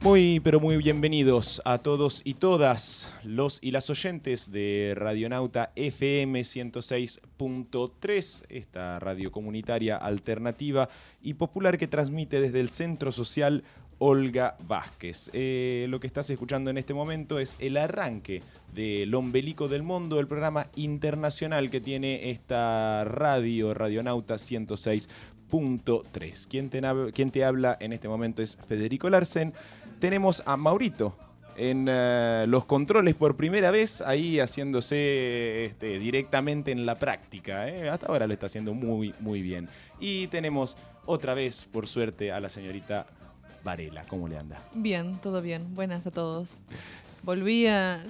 Muy, pero muy bienvenidos a todos y todas los y las oyentes de Radionauta FM 106.3, esta radio comunitaria alternativa y popular que transmite desde el Centro Social Olga Vázquez. Lo que estás escuchando en este momento es el arranque del Ombelico del Mundo, el programa internacional que tiene esta radio, Radionauta 106.3. Quien te habla en este momento es Federico Larsen. Tenemos a Maurito en los controles por primera vez, ahí haciéndose directamente en la práctica. Hasta ahora lo está haciendo muy, muy bien. Y tenemos otra vez, por suerte, a la señorita Varela. ¿Cómo le anda? Bien, todo bien. Buenas a todos. Volví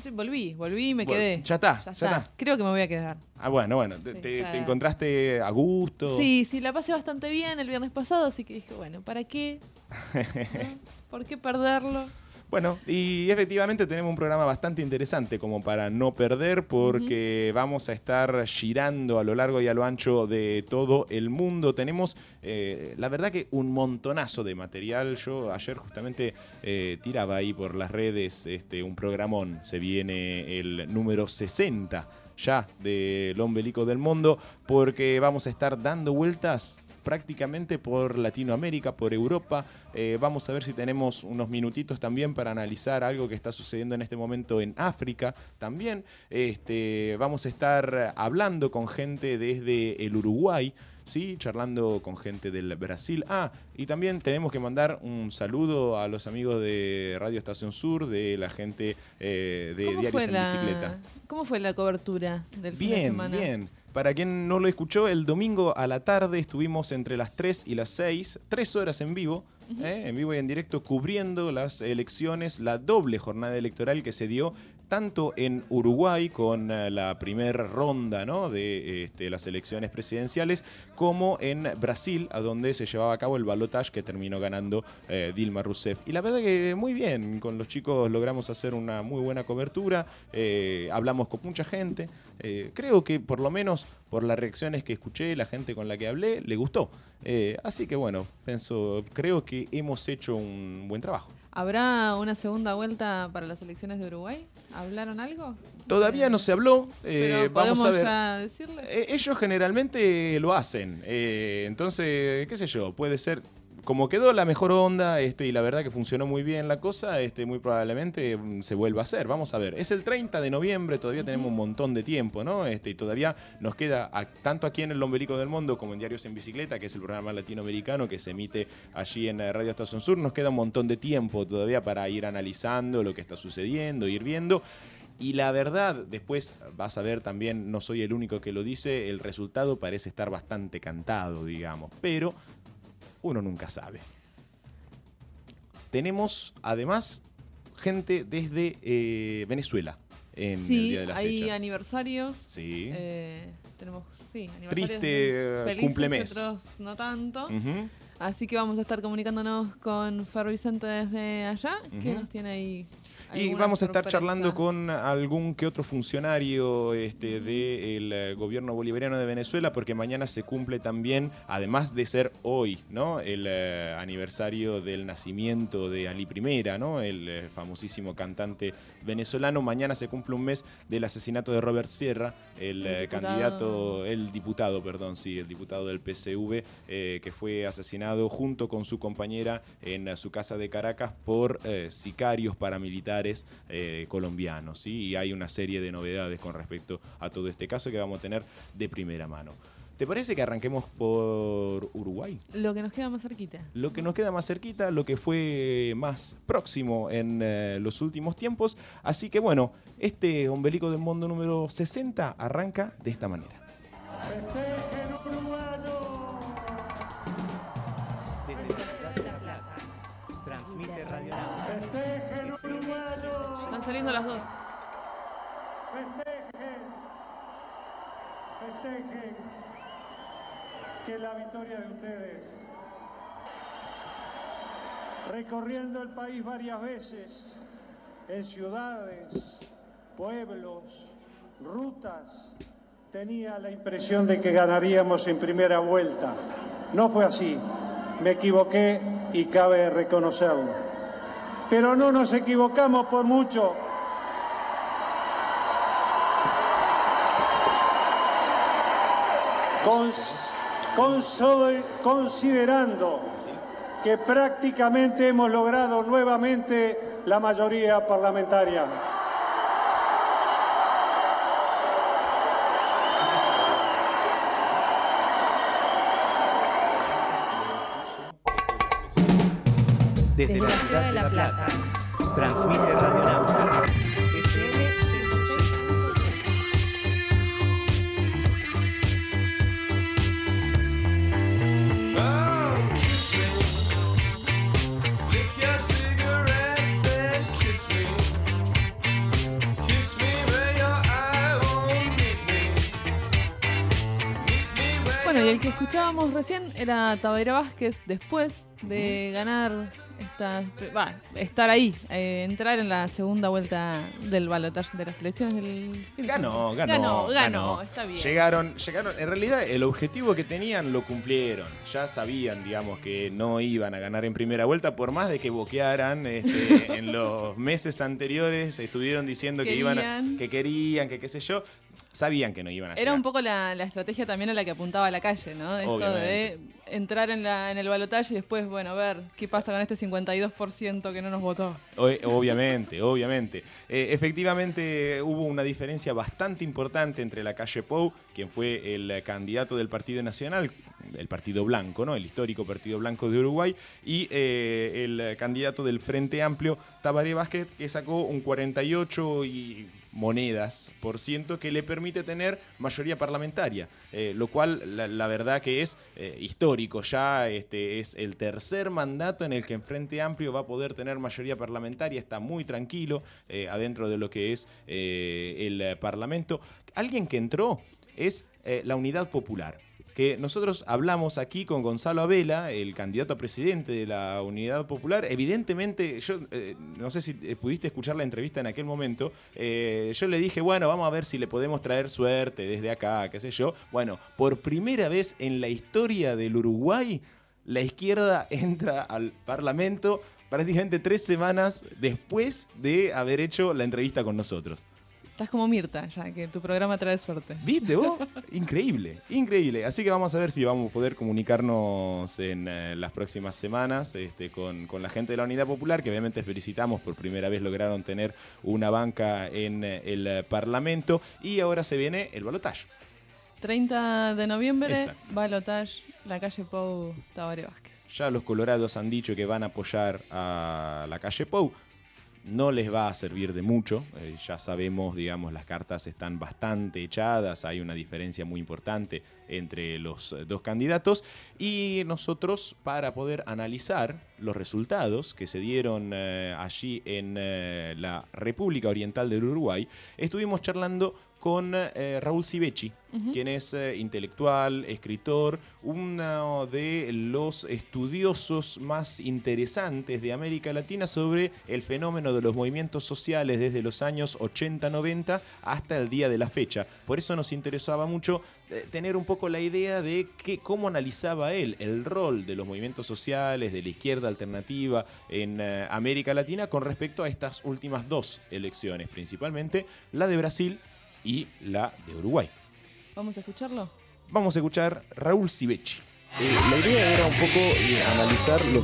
y me quedé. Ya está. Creo que me voy a quedar. Ah, bueno. Sí, ¿Te encontraste a gusto? Sí, la pasé bastante bien el viernes pasado, así que dije, bueno, ¿para qué? ¿No? ¿Por qué perderlo? Bueno, y efectivamente tenemos un programa bastante interesante como para no perder, porque vamos a estar girando a lo largo y a lo ancho de todo el mundo. Tenemos, la verdad que un montonazo de material. Yo ayer justamente tiraba ahí por las redes un programón. Se viene el número 60 ya del Ombelico del Mundo, porque vamos a estar dando vueltas prácticamente por Latinoamérica, por Europa. Vamos a ver si tenemos unos minutitos también para analizar algo que está sucediendo en este momento en África también. Vamos a estar hablando con gente desde el Uruguay, ¿sí? Charlando con gente del Brasil. Y también tenemos que mandar un saludo a los amigos de Radio Estación Sur, de la gente de Diarios en Bicicleta. ¿Cómo fue la cobertura del fin de semana? Bien. Para quien no lo escuchó, el domingo a la tarde estuvimos entre las 3 y las 6, 3 horas en vivo, en vivo y en directo, cubriendo las elecciones, la doble jornada electoral que se dio tanto en Uruguay con la primera ronda, ¿no?, de las elecciones presidenciales, como en Brasil, a donde se llevaba a cabo el balotaje que terminó ganando Dilma Rousseff. Y la verdad que muy bien, con los chicos logramos hacer una muy buena cobertura, hablamos con mucha gente, creo que por lo menos por las reacciones que escuché, la gente con la que hablé, le gustó. Así que bueno, creo que hemos hecho un buen trabajo. ¿Habrá una segunda vuelta para las elecciones de Uruguay? ¿Hablaron algo? Todavía no se habló. Pero vamos a ver. ya decirles. Ellos generalmente lo hacen. Entonces, qué sé yo, puede ser. Como quedó la mejor onda y la verdad que funcionó muy bien la cosa, muy probablemente se vuelva a hacer. Vamos a ver. Es el 30 de noviembre, todavía tenemos un montón de tiempo, ¿no? Y todavía nos queda, tanto aquí en el Ombelico del Mundo como en Diarios en Bicicleta, que es el programa latinoamericano que se emite allí en Radio Estación Sur, nos queda un montón de tiempo todavía para ir analizando lo que está sucediendo, ir viendo. Y la verdad, después vas a ver también, no soy el único que lo dice, el resultado parece estar bastante cantado, digamos. Pero uno nunca sabe. Tenemos, además, gente desde Venezuela en el día de la fecha. Sí, hay aniversarios. Sí. Tenemos, aniversarios Triste felices, cumplemes. Otros no tanto. Uh-huh. Así que vamos a estar comunicándonos con Fer Vicente desde allá, que nos tiene ahí. Y vamos a estar charlando con algún que otro funcionario del gobierno bolivariano de Venezuela, porque mañana se cumple también, además de ser hoy, ¿no?, el aniversario del nacimiento de Ali I, ¿no?, el famosísimo cantante venezolano. Mañana se cumple un mes del asesinato de Robert Sierra, el diputado del PSV, que fue asesinado junto con su compañera en su casa de Caracas por sicarios paramilitares colombianos, ¿sí? Y hay una serie de novedades con respecto a todo este caso que vamos a tener de primera mano. ¿Te parece que arranquemos por Uruguay? Lo que nos queda más cerquita. Lo que nos queda más cerquita, lo que fue más próximo en los últimos tiempos. Así que bueno, este Ombelico del Mundo número 60 arranca de esta manera. ¡Festejen uruguayo! Desde la ciudad de La Plata, transmite Radionauta. ¡Festejen uruguayo! Están saliendo las dos. Festejen que la victoria de ustedes, recorriendo el país varias veces, en ciudades, pueblos, rutas, tenía la impresión de que ganaríamos en primera vuelta. No fue así, me equivoqué y cabe reconocerlo. pero no nos equivocamos por mucho. Considerando que prácticamente hemos logrado nuevamente la mayoría parlamentaria. Desde la ciudad de La Plata, transmite Radio Náutica. Bueno, y el que escuchábamos recién era Tabaré Vázquez, después de ganar estar ahí, entrar en la segunda vuelta del balotaje de las elecciones del fin de semana. Ganó, está bien. Llegaron, en realidad el objetivo que tenían lo cumplieron. Ya sabían, digamos, que no iban a ganar en primera vuelta, por más de que boquearan en los meses anteriores, estuvieron diciendo que querían, que qué sé yo. Sabían que no iban a llegar. Era un poco la estrategia también a la que apuntaba la calle, ¿no? Esto de entrar en el balotaje y después, ver qué pasa con este 52% que no nos votó. Obviamente. Efectivamente hubo una diferencia bastante importante entre la calle Pou, quien fue el candidato del Partido Nacional, el Partido Blanco, ¿no? El histórico Partido Blanco de Uruguay, y el candidato del Frente Amplio, Tabaré Vázquez, que sacó un 48 monedas por ciento, que le permite tener mayoría parlamentaria, lo cual la verdad que es histórico. Ya es el tercer mandato en el que en Frente Amplio va a poder tener mayoría parlamentaria. Está muy tranquilo adentro de lo que es el Parlamento. Alguien que entró es la Unidad Popular, que nosotros hablamos aquí con Gonzalo Abela, el candidato a presidente de la Unidad Popular. Evidentemente, yo no sé si pudiste escuchar la entrevista en aquel momento, yo le dije, vamos a ver si le podemos traer suerte desde acá, qué sé yo. Bueno, por primera vez en la historia del Uruguay, la izquierda entra al Parlamento prácticamente 3 semanas después de haber hecho la entrevista con nosotros. Estás como Mirta, ya que tu programa trae suerte. ¿Viste vos? Increíble. Así que vamos a ver si vamos a poder comunicarnos en las próximas semanas con la gente de la Unidad Popular, que obviamente felicitamos, por primera vez lograron tener una banca en el Parlamento, y ahora se viene el balotaje. 30 de noviembre, balotaje, la calle Pou, Tabaré Vázquez. Ya los colorados han dicho que van a apoyar a la calle Pou. No les va a servir de mucho, ya sabemos, digamos, las cartas están bastante echadas, hay una diferencia muy importante entre los dos candidatos, y nosotros, para poder analizar los resultados que se dieron allí en la República Oriental del Uruguay, estuvimos charlando con Raúl Sivecci, quien es intelectual, escritor, uno de los estudiosos más interesantes de América Latina sobre el fenómeno de los movimientos sociales desde los años 80-90 hasta el día de la fecha. Por eso nos interesaba mucho tener un poco la idea de cómo analizaba él el rol de los movimientos sociales, de la izquierda alternativa en América Latina con respecto a estas últimas 2 elecciones, principalmente la de Brasil y la de Uruguay. ¿Vamos a escucharlo? Vamos a escuchar Raúl Sivecci. La idea era un poco analizar los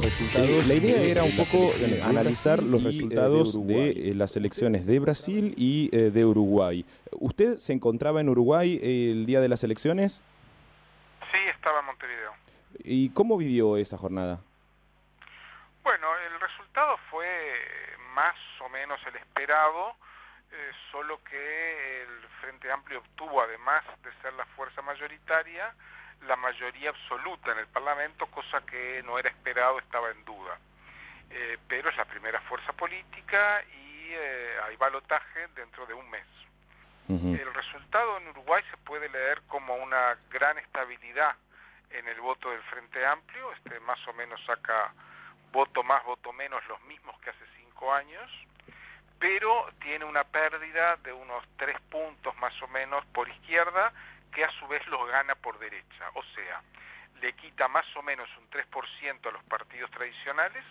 resultados, de las elecciones de Brasil y de Uruguay. ¿Usted se encontraba en Uruguay el día de las elecciones? Sí, estaba en Montevideo. ¿Y cómo vivió esa jornada? Bueno, el resultado fue más o menos el esperado, solo que el Frente Amplio obtuvo, además de ser la fuerza mayoritaria, la mayoría absoluta en el Parlamento, cosa que no era esperado, estaba en duda. Pero es la primera fuerza política y hay balotaje dentro de un mes. El resultado en Uruguay se puede leer como una gran estabilidad en el voto del Frente Amplio, más o menos saca voto más, voto menos, los mismos que hace 5 años, pero tiene una pérdida de unos 3 puntos más o menos por izquierda, que a su vez los gana por derecha. O sea, le quita más o menos un 3% a los partidos tradicionales,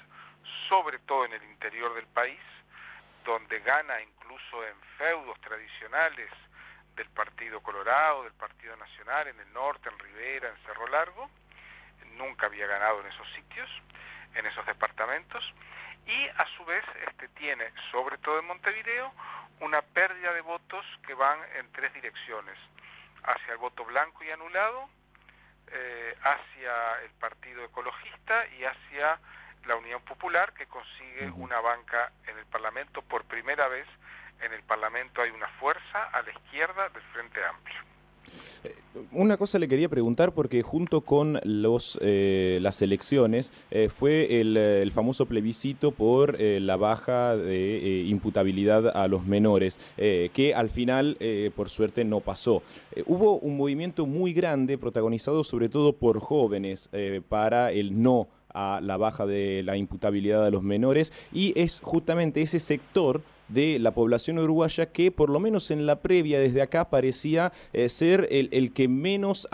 sobre todo en el interior del país, donde gana incluso en feudos tradicionales del Partido Colorado, del Partido Nacional, en el norte, en Rivera, en Cerro Largo. Nunca había ganado en esos sitios, en esos departamentos, y a su vez tiene, sobre todo en Montevideo, una pérdida de votos que van en tres direcciones: hacia el voto blanco y anulado, hacia el Partido Ecologista y hacia la Unión Popular, que consigue una banca en el Parlamento. Por primera vez en el Parlamento hay una fuerza a la izquierda del Frente Amplio. Una cosa le quería preguntar, porque junto con las elecciones fue el famoso plebiscito por la baja de imputabilidad a los menores, que al final, por suerte, no pasó. Hubo un movimiento muy grande, protagonizado sobre todo por jóvenes, para el no a la baja de la imputabilidad a los menores, y es justamente ese sector de la población uruguaya que, por lo menos en la previa, desde acá, parecía ser el que menos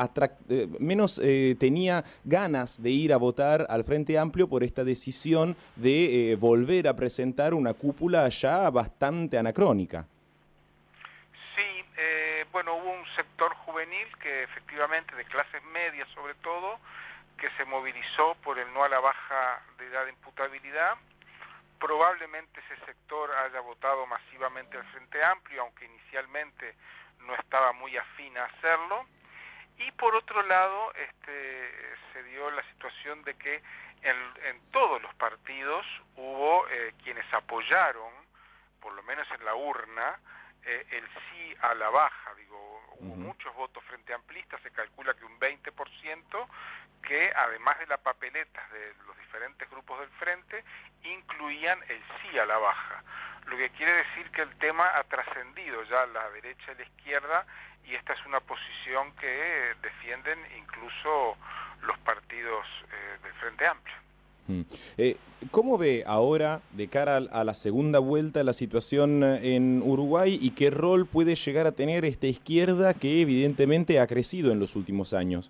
tenía ganas de ir a votar al Frente Amplio por esta decisión de volver a presentar una cúpula ya bastante anacrónica. Sí, bueno, hubo un sector juvenil que efectivamente, de clases medias sobre todo, que se movilizó por el no a la baja de edad de imputabilidad. Probablemente ese sector haya votado masivamente al Frente Amplio, aunque inicialmente no estaba muy afín a hacerlo. Y por otro lado, se dio la situación de que en todos los partidos hubo quienes apoyaron, por lo menos en la urna, el sí a la baja. Hubo muchos votos frente amplistas, se calcula que un 20%, que además de la papeleta de los diferentes grupos del Frente, incluían el sí a la baja. Lo que quiere decir que el tema ha trascendido ya a la derecha y la izquierda, y esta es una posición que defienden incluso los partidos del Frente Amplio. ¿Cómo ve ahora, de cara a la segunda vuelta, la situación en Uruguay, y qué rol puede llegar a tener esta izquierda que evidentemente ha crecido en los últimos años?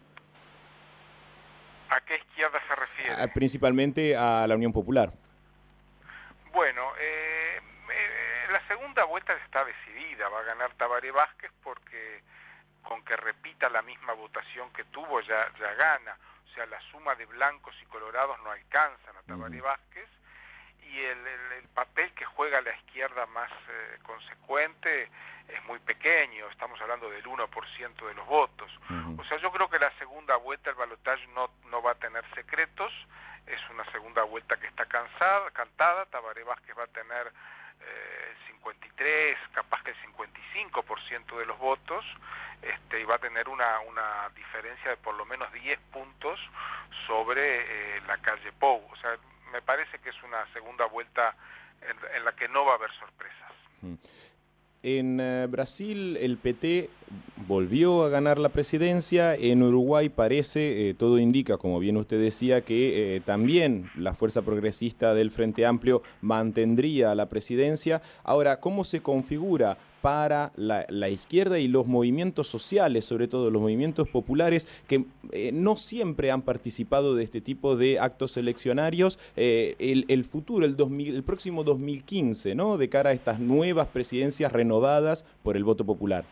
¿A qué izquierda se refiere? Principalmente a la Unión Popular. Bueno, la segunda vuelta está decidida, va a ganar Tabaré Vázquez, porque con que repita la misma votación que tuvo ya gana. O sea, la suma de blancos y colorados no alcanzan a Tabaré Vázquez, y el papel que juega la izquierda más consecuente es muy pequeño, estamos hablando del 1% de los votos. O sea, yo creo que la segunda vuelta, el balotaje no va a tener secretos, es una segunda vuelta que está cantada. Tabaré Vázquez va a tener el 53, capaz que el 55% de los votos, y va a tener una diferencia de por lo menos 10 puntos sobre la calle Pou. O sea, me parece que es una segunda vuelta en la que no va a haber sorpresas. En Brasil el PT volvió a ganar la presidencia. En Uruguay parece, todo indica, como bien usted decía, que también la fuerza progresista del Frente Amplio mantendría la presidencia. Ahora, ¿cómo se configura para la izquierda y los movimientos sociales, sobre todo los movimientos populares, que no siempre han participado de este tipo de actos eleccionarios, el futuro, el próximo 2015, ¿no?, de cara a estas nuevas presidencias renovadas por el voto popular?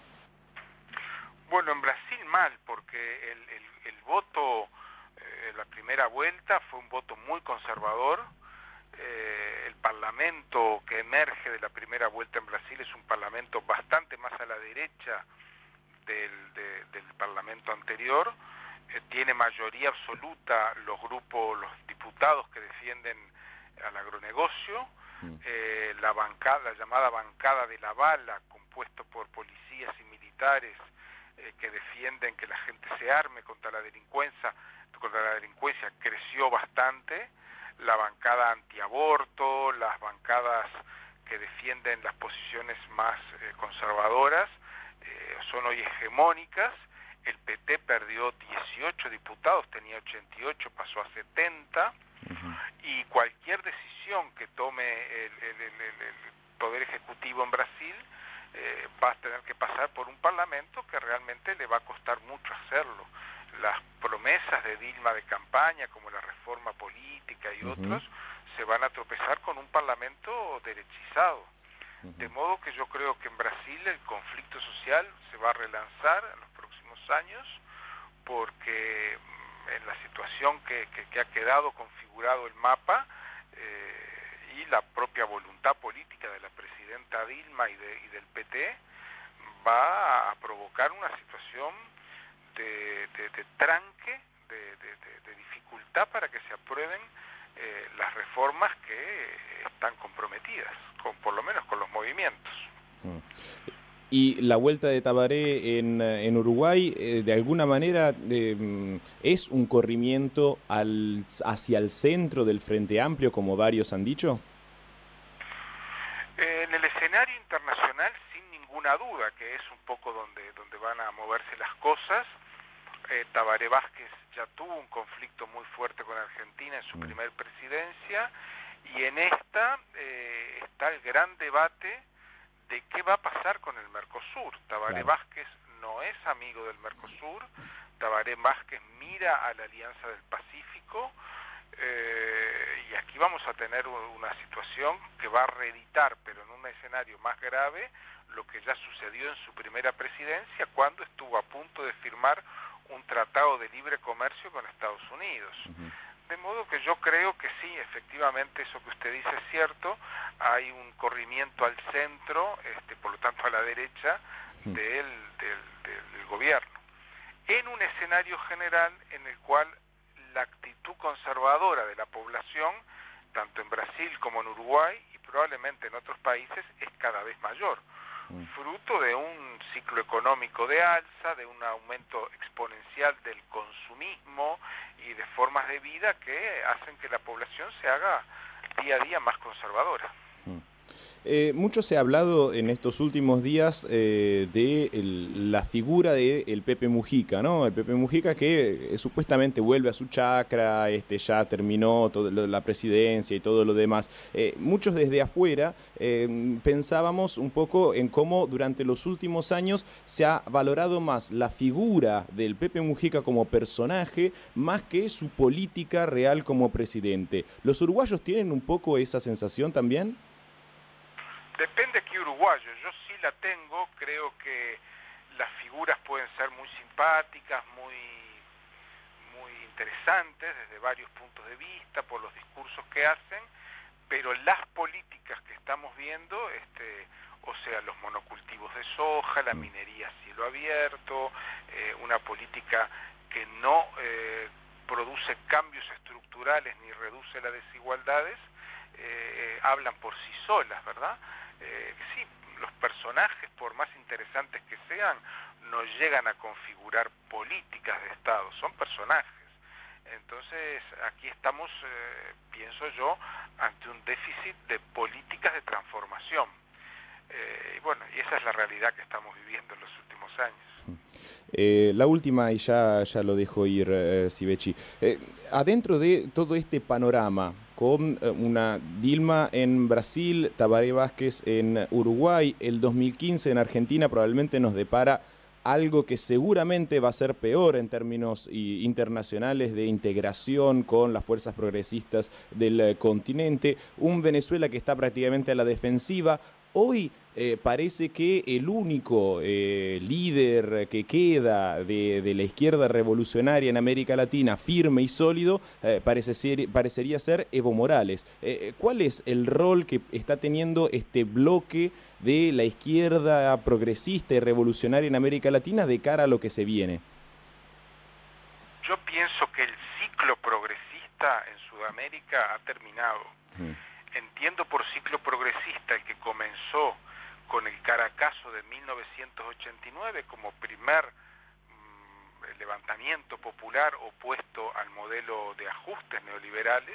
Bueno, en Brasil mal, porque el voto, la primera vuelta fue un voto muy conservador. El parlamento que emerge de la primera vuelta en Brasil es un parlamento bastante más a la derecha del parlamento anterior. Tiene mayoría absoluta los diputados que defienden al agronegocio. La llamada bancada de la bala, compuesto por policías y militares que defienden que la gente se arme contra la delincuencia, creció bastante. La bancada antiaborto, las bancadas que defienden las posiciones más conservadoras, son hoy hegemónicas. El PT perdió 18 diputados, tenía 88, pasó a 70, y cualquier decisión que tome el Poder Ejecutivo en Brasil va a tener que pasar por un parlamento que realmente le va a costar mucho hacerlo. Las promesas de Dilma de campaña, como la reforma política y otros, se van a tropezar con un parlamento derechizado. De modo que yo creo que en Brasil el conflicto social se va a relanzar en los próximos años, porque en la situación que ha quedado configurado el mapa, y la propia voluntad política de la presidenta Dilma y del PT, va a provocar una situación de tranque, de dificultad para que se aprueben las reformas que están comprometidas, por lo menos con los movimientos. Y la vuelta de Tabaré en Uruguay, de alguna manera, ¿es un corrimiento hacia el centro del Frente Amplio, como varios han dicho? En el escenario internacional, sin ninguna duda, que es un poco donde van a moverse las cosas. Tabaré Vázquez ya tuvo un conflicto muy fuerte con Argentina en su primer presidencia, y en esta está el gran debate de qué va a pasar con el Mercosur. Tabaré Vázquez no es amigo del Mercosur, Tabaré Vázquez mira a la Alianza del Pacífico, y aquí vamos a tener una situación que va a reeditar, pero en un escenario más grave, lo que ya sucedió en su primera presidencia, cuando estuvo a punto de firmar un tratado de libre comercio con Estados Unidos. De modo que yo creo que sí, efectivamente, eso que usted dice es cierto, hay un corrimiento al centro, por lo tanto a la derecha del gobierno, en un escenario general en el cual la actitud conservadora de la población, tanto en Brasil como en Uruguay y probablemente en otros países, es cada vez mayor, fruto de un ciclo económico de alza, de un aumento exponencial del consumismo y de formas de vida que hacen que la población se haga día a día más conservadora. Mucho se ha hablado en estos últimos días de la figura del Pepe Mujica, ¿no? El Pepe Mujica que supuestamente vuelve a su chacra, ya terminó la presidencia y todo lo demás. Muchos desde afuera pensábamos un poco en cómo durante los últimos años se ha valorado más la figura del Pepe Mujica como personaje más que su política real como presidente. ¿Los uruguayos tienen un poco esa sensación también? Depende qué uruguayo, yo sí la tengo, creo que las figuras pueden ser muy simpáticas, muy interesantes desde varios puntos de vista, por los discursos que hacen, pero las políticas que estamos viendo, o sea, los monocultivos de soja, la minería a cielo abierto, una política que no produce cambios estructurales ni reduce las desigualdades, hablan por sí solas, ¿verdad? Sí, los personajes, por más interesantes que sean, no llegan a configurar políticas de Estado, son personajes. Entonces, aquí estamos, pienso yo, ante un déficit de políticas de transformación. Y bueno, y esa es la realidad que estamos viviendo en los últimos años. La última, y ya lo dejo ir, Sivechi. Adentro de todo este panorama, con una Dilma en Brasil, Tabaré Vázquez en Uruguay, el 2015 en Argentina probablemente nos depara algo que seguramente va a ser peor en términos internacionales de integración con las fuerzas progresistas del continente, un Venezuela que está prácticamente a la defensiva. Hoy parece que el único líder que queda de la izquierda revolucionaria en América Latina, firme y sólido, parecería ser Evo Morales. ¿Cuál es el rol que está teniendo este bloque de la izquierda progresista y revolucionaria en América Latina de cara a lo que se viene? Yo pienso que el ciclo progresista en Sudamérica ha terminado. Entiendo por ciclo progresista el que comenzó con el Caracazo de 1989 como primer levantamiento popular opuesto al modelo de ajustes neoliberales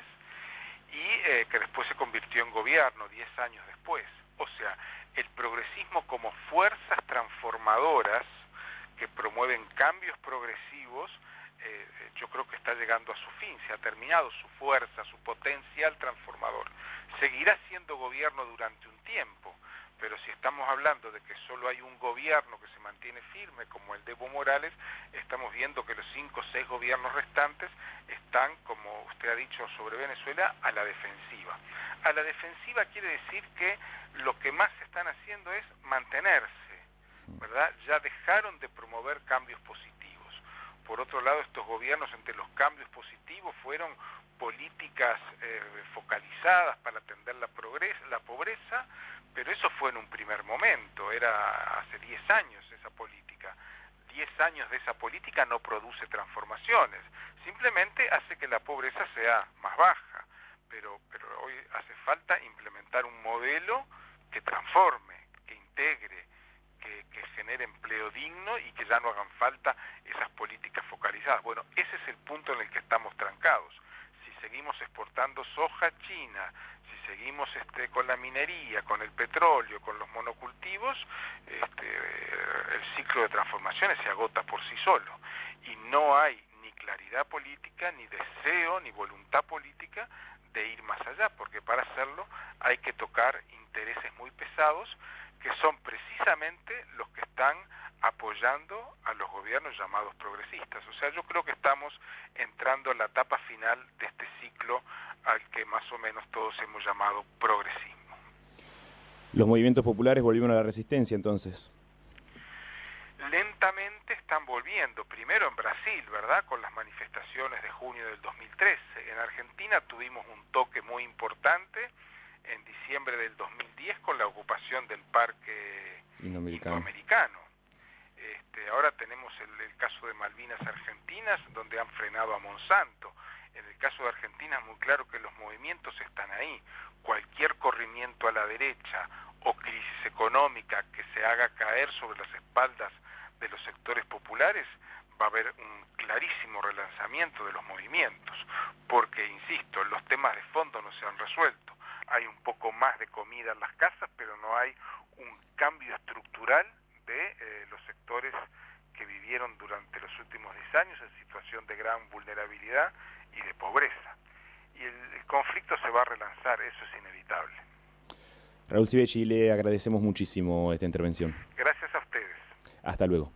y que después se convirtió en gobierno 10 años después. O sea, el progresismo como fuerzas transformadoras que promueven cambios progresivos, yo creo que está llegando a su fin, se ha terminado su fuerza, su potencial transformador. Seguirá siendo gobierno durante un tiempo, pero si estamos hablando de que solo hay un gobierno que se mantiene firme, como el de Evo Morales, estamos viendo que los 5 o 6 gobiernos restantes están, como usted ha dicho sobre Venezuela, a la defensiva. A la defensiva quiere decir que lo que más están haciendo es mantenerse, ¿verdad? Ya dejaron de promover cambios positivos. Por otro lado, estos gobiernos, entre los cambios positivos, fueron políticas focalizadas para atender la pobreza, pero eso fue en un primer momento, era hace 10 años esa política. 10 años de esa política no produce transformaciones, simplemente hace que la pobreza sea más baja, pero hoy hace falta implementar un modelo que transforme, que integre, que genere empleo digno y que ya no hagan falta esas políticas focalizadas. Bueno, ese es el punto en el que estamos trancados. Si seguimos exportando soja a China, si seguimos con la minería, con el petróleo, con los monocultivos, el ciclo de transformaciones se agota por sí solo. Y no hay ni claridad política, ni deseo, ni voluntad política de ir más allá, porque para hacerlo hay que tocar intereses muy pesados, que son precisamente los que están apoyando a los gobiernos llamados progresistas. O sea, yo creo que estamos entrando a la etapa final de este ciclo al que más o menos todos hemos llamado progresismo. Los movimientos populares volvieron a la resistencia, entonces. Lentamente están volviendo, primero en Brasil, ¿verdad?, con las manifestaciones de junio del 2013. En Argentina tuvimos un toque muy importante en diciembre del 2010 con la ocupación del Parque Indoamericano. Ahora tenemos el caso de Malvinas Argentinas, donde han frenado a Monsanto. En el caso de Argentina es muy claro que los movimientos están ahí. Cualquier corrimiento a la derecha o crisis económica que se haga caer sobre las espaldas de los sectores populares, va a haber un clarísimo relanzamiento de los movimientos, porque, insisto, los temas de fondo no se han resuelto. Hay un poco más de comida en las casas, pero no hay un cambio estructural de los sectores que vivieron durante los últimos 10 años en situación de gran vulnerabilidad y de pobreza. Y el conflicto se va a relanzar, eso es inevitable. Raúl Sivecci, le agradecemos muchísimo esta intervención. Gracias a ustedes. Hasta luego.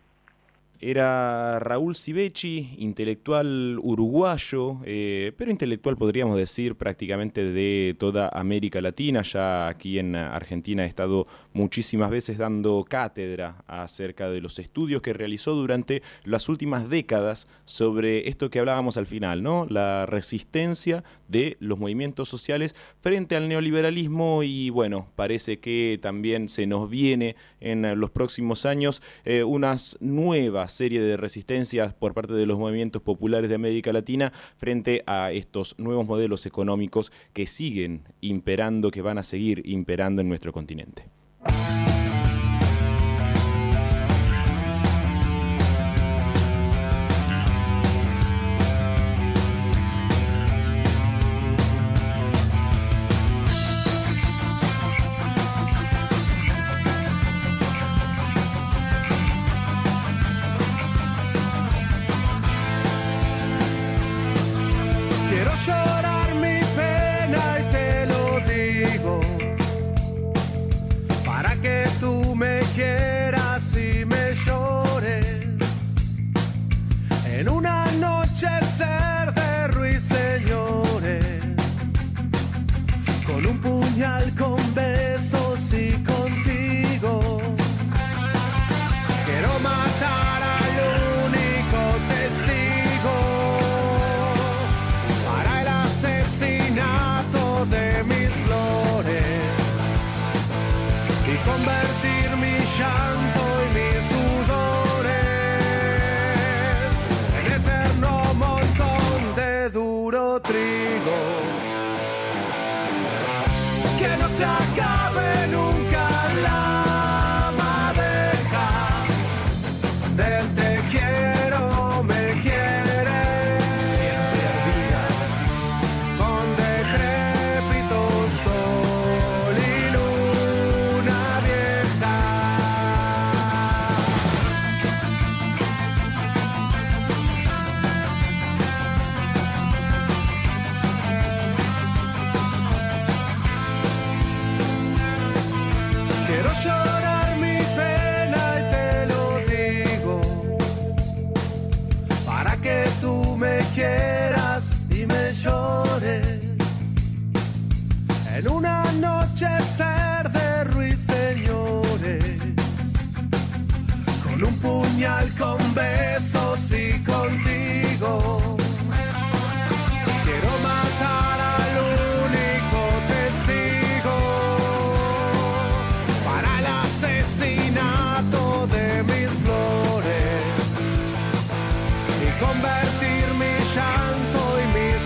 Era Raúl Sivecci, intelectual uruguayo, pero intelectual podríamos decir prácticamente de toda América Latina. Ya aquí en Argentina ha estado muchísimas veces dando cátedra acerca de los estudios que realizó durante las últimas décadas sobre esto que hablábamos al final, ¿no? La resistencia de los movimientos sociales frente al neoliberalismo, y bueno, parece que también se nos viene en los próximos años una nueva serie de resistencias por parte de los movimientos populares de América Latina frente a estos nuevos modelos económicos que siguen imperando, que van a seguir imperando en nuestro continente. Con besos y contigo quiero matar al único testigo para el asesinato de mis flores y convertir mi llanto y mis sudores en eterno montón de duro trigo. Que no se acabe nunca la madeja del te quiero, me quieres, siempre ardida con decrépito sol y luna vieja. anochecer de ruiseñores, con un puñal, con besos y contigo. Quiero matar al único testigo para el asesinato de mis flores y convertir mi llanto y mis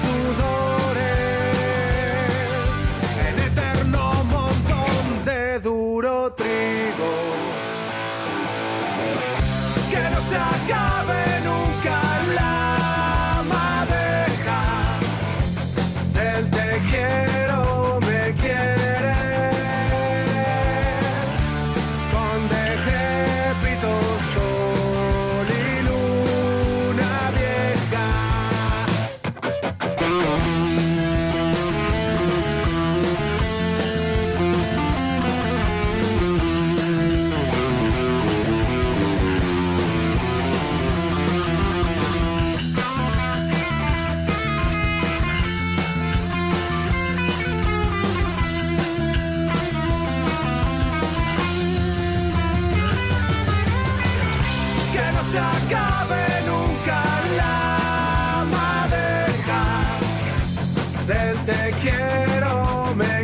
sudores en eterno montón de duro trigo. Que no se acabe nunca la madeja del te quiero, me quieres, con decrépito sol y luna vieja. Que no se acabe nunca la madeja del te quiero, me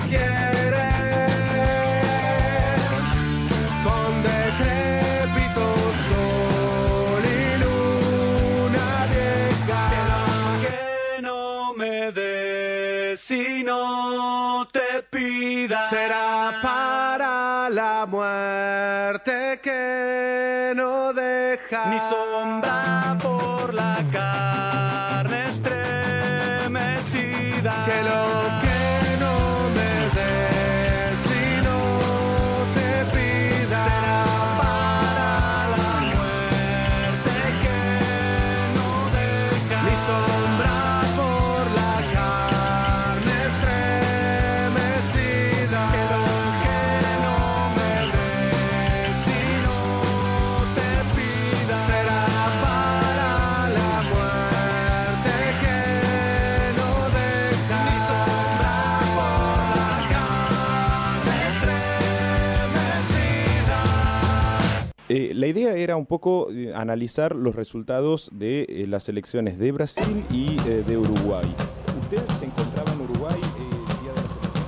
quieres, con decrépito sol y luna vieja. Que no me des si no te pida, será para la muerte que no deja ni sombra por la carne estremecida. Que lo que no me des si no te pida, será para la muerte que no deja ni sombra por la carne estremecida. Que lo que no me des si no te pida, será para la muerte que no deja ni sombra por la carne estremecida. La idea era un poco analizar los resultados de las elecciones de Brasil y de Uruguay. ¿Usted se encontraba en Uruguay el día de las elecciones?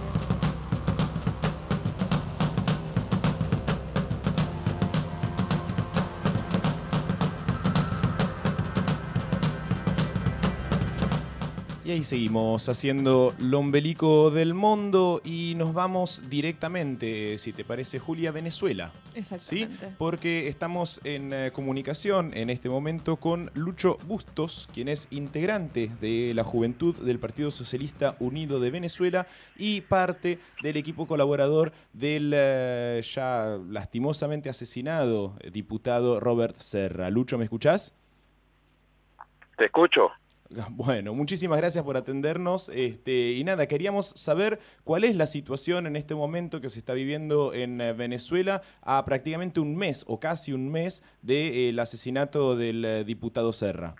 Y ahí seguimos haciendo lo ombelico del mundo y nos vamos directamente, si te parece, Julia, a Venezuela. Exactamente. ¿Sí? Porque estamos en comunicación en este momento con Lucho Bustos, quien es integrante de la juventud del Partido Socialista Unido de Venezuela y parte del equipo colaborador del ya lastimosamente asesinado diputado Robert Serra. Lucho, ¿me escuchás? Te escucho. Bueno, muchísimas gracias por atendernos. Y nada, queríamos saber cuál es la situación en este momento que se está viviendo en Venezuela a prácticamente un mes o casi un mes del asesinato del diputado Serra.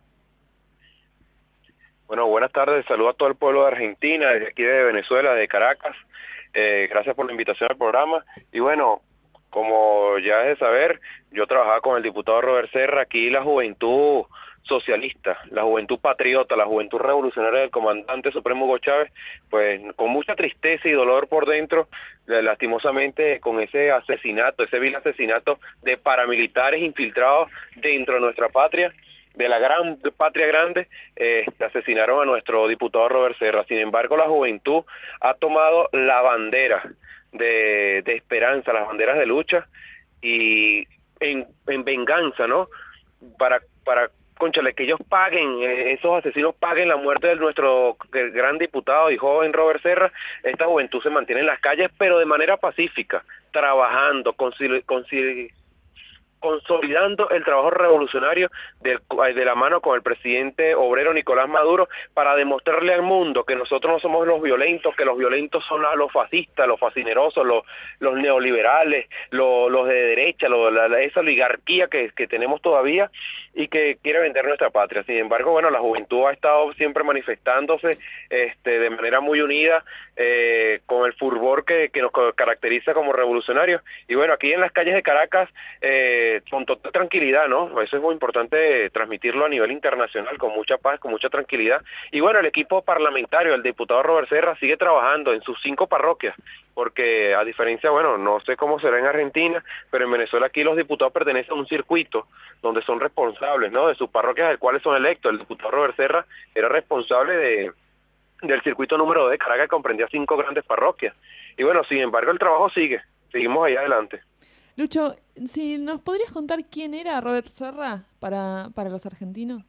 Bueno, buenas tardes. Saludos a todo el pueblo de Argentina, desde aquí de Venezuela, de Caracas. Gracias por la invitación al programa. Y bueno, como ya es de saber, yo trabajaba con el diputado Robert Serra, aquí la juventud socialista, la juventud patriota, la juventud revolucionaria del comandante supremo Hugo Chávez, pues con mucha tristeza y dolor por dentro, lastimosamente con ese asesinato, ese vil asesinato de paramilitares infiltrados dentro de nuestra patria, de la gran patria grande, asesinaron a nuestro diputado Robert Serra. Sin embargo, la juventud ha tomado la bandera de esperanza, las banderas de lucha y en venganza, ¿no? Para cónchale, que ellos paguen, esos asesinos paguen la muerte de nuestro gran diputado y joven Robert Serra. Esta juventud se mantiene en las calles, pero de manera pacífica, trabajando, consolidando el trabajo revolucionario de la mano con el presidente obrero Nicolás Maduro, para demostrarle al mundo que nosotros no somos los violentos, que los violentos son los fascistas, los fascinerosos, los neoliberales, los de derecha, esa oligarquía que tenemos todavía y que quiere vender nuestra patria. Sin embargo, bueno, la juventud ha estado siempre manifestándose de manera muy unida, con el fervor que nos caracteriza como revolucionarios. Y bueno, aquí en las calles de Caracas, con total tranquilidad, ¿no? Eso es muy importante transmitirlo a nivel internacional, con mucha paz, con mucha tranquilidad. Y bueno, el equipo parlamentario, el diputado Robert Serra, sigue trabajando en sus 5 parroquias, porque a diferencia, bueno, no sé cómo será en Argentina, pero en Venezuela aquí los diputados pertenecen a un circuito donde son responsables, ¿no?, de sus parroquias, de cuales son electos. El diputado Robert Serra era responsable del circuito número 2 de Caracas, que comprendía 5 grandes parroquias. Y bueno, sin embargo, el trabajo sigue, seguimos ahí adelante. Lucho, si nos podrías contar quién era Robert Serra para los argentinos.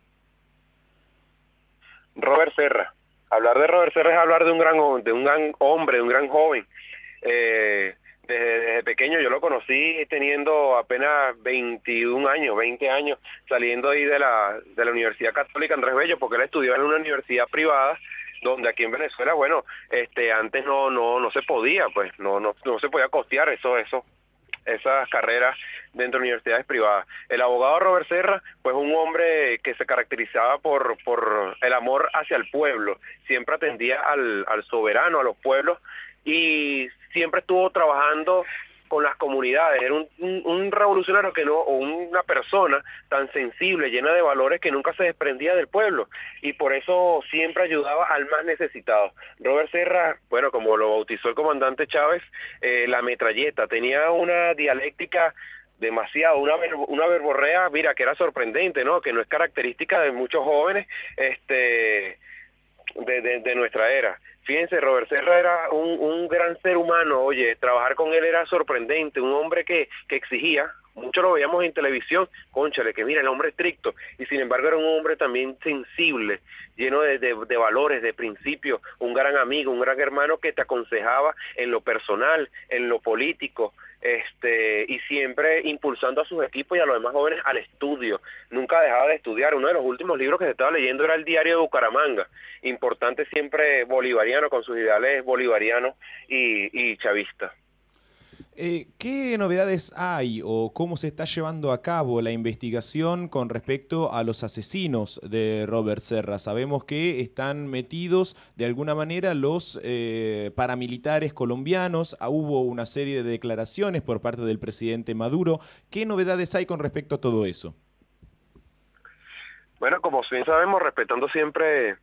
Robert Serra. Hablar de Robert Serra es hablar de un gran hombre, de un gran joven. Desde pequeño yo lo conocí teniendo apenas 21 años, 20 años, saliendo ahí de la Universidad Católica Andrés Bello, porque él estudió en una universidad privada, donde aquí en Venezuela, bueno, antes no se podía, pues, no se podía costear esas carreras dentro de universidades privadas. El abogado Robert Serra, pues un hombre que se caracterizaba por el amor hacia el pueblo, siempre atendía al soberano, a los pueblos, y siempre estuvo trabajando con las comunidades. Era un revolucionario o una persona tan sensible, llena de valores, que nunca se desprendía del pueblo, y por eso siempre ayudaba al más necesitado. Robert Serra, bueno, como lo bautizó el comandante Chávez, la metralleta, tenía una dialéctica demasiado, una verborrea, mira, que era sorprendente, ¿no?, que no es característica de muchos jóvenes de nuestra era. Fíjense, Robert Serra era un gran ser humano. Oye, trabajar con él era sorprendente, un hombre que exigía. Muchos lo veíamos en televisión, cónchale, que mira, el hombre estricto, y sin embargo era un hombre también sensible, lleno de valores, de principios, un gran amigo, un gran hermano que te aconsejaba en lo personal, en lo político, y siempre impulsando a sus equipos y a los demás jóvenes al estudio. Nunca dejaba de estudiar. Uno de los últimos libros que se estaba leyendo era el Diario de Bucaramanga, importante, siempre bolivariano, con sus ideales bolivarianos y chavistas. ¿Qué novedades hay o cómo se está llevando a cabo la investigación con respecto a los asesinos de Robert Serra? Sabemos que están metidos de alguna manera los paramilitares colombianos. Hubo una serie de declaraciones por parte del presidente Maduro. ¿Qué novedades hay con respecto a todo eso? Bueno, como bien sabemos, respetando siempre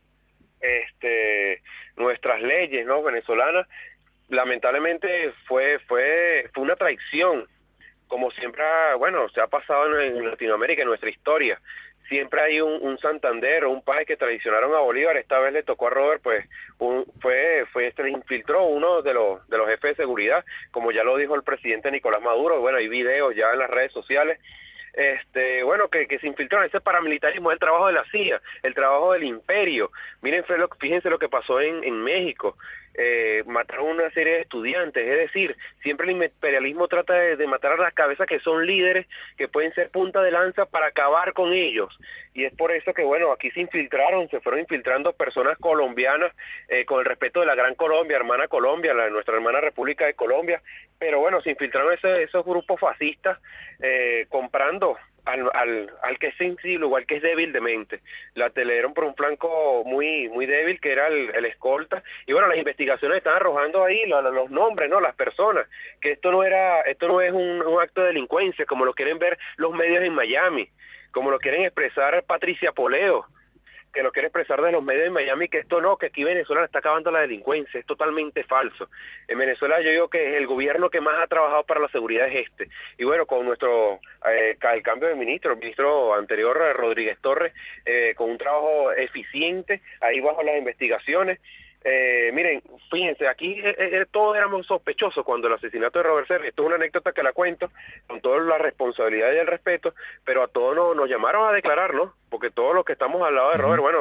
nuestras leyes, ¿no?, venezolanas, lamentablemente fue una traición, como siempre, bueno, se ha pasado en Latinoamérica, en nuestra historia. Siempre hay un Santander o un país que traicionaron a Bolívar. Esta vez le tocó a Robert, pues le infiltró uno de los jefes de seguridad, como ya lo dijo el presidente Nicolás Maduro. Bueno, hay videos ya en las redes sociales. Bueno, que se infiltraron. Ese paramilitarismo es el trabajo de la CIA, el trabajo del imperio. Miren, fíjense lo que pasó en México. Mataron a una serie de estudiantes. Es decir, siempre el imperialismo trata de matar a las cabezas que son líderes, que pueden ser punta de lanza para acabar con ellos. Y es por eso que, bueno, aquí se fueron infiltrando personas colombianas, con el respeto de la gran Colombia, hermana Colombia, nuestra hermana República de Colombia. Pero bueno, se infiltraron esos grupos fascistas, comprando al que es sensible o al que es débil de mente. La dieron por un flanco muy débil, que era el escolta. Y bueno, las investigaciones están arrojando ahí los nombres, ¿no?, las personas, que esto no es un acto de delincuencia como lo quieren ver los medios en Miami, como lo quieren expresar Patricia Poleo, que lo quiere expresar de los medios de Miami, que esto no, que aquí Venezuela está acabando la delincuencia. Es totalmente falso. En Venezuela yo digo que el gobierno que más ha trabajado para la seguridad es este. Y bueno, con el cambio de ministro, el ministro anterior, Rodríguez Torres, con un trabajo eficiente ahí bajo las investigaciones. Miren, fíjense, aquí todos éramos sospechosos cuando el asesinato de Robert Serra. Esto es una anécdota que la cuento con toda la responsabilidad y el respeto, pero a todos nos llamaron a declarar, ¿no? Porque todos los que estamos al lado de Robert, bueno,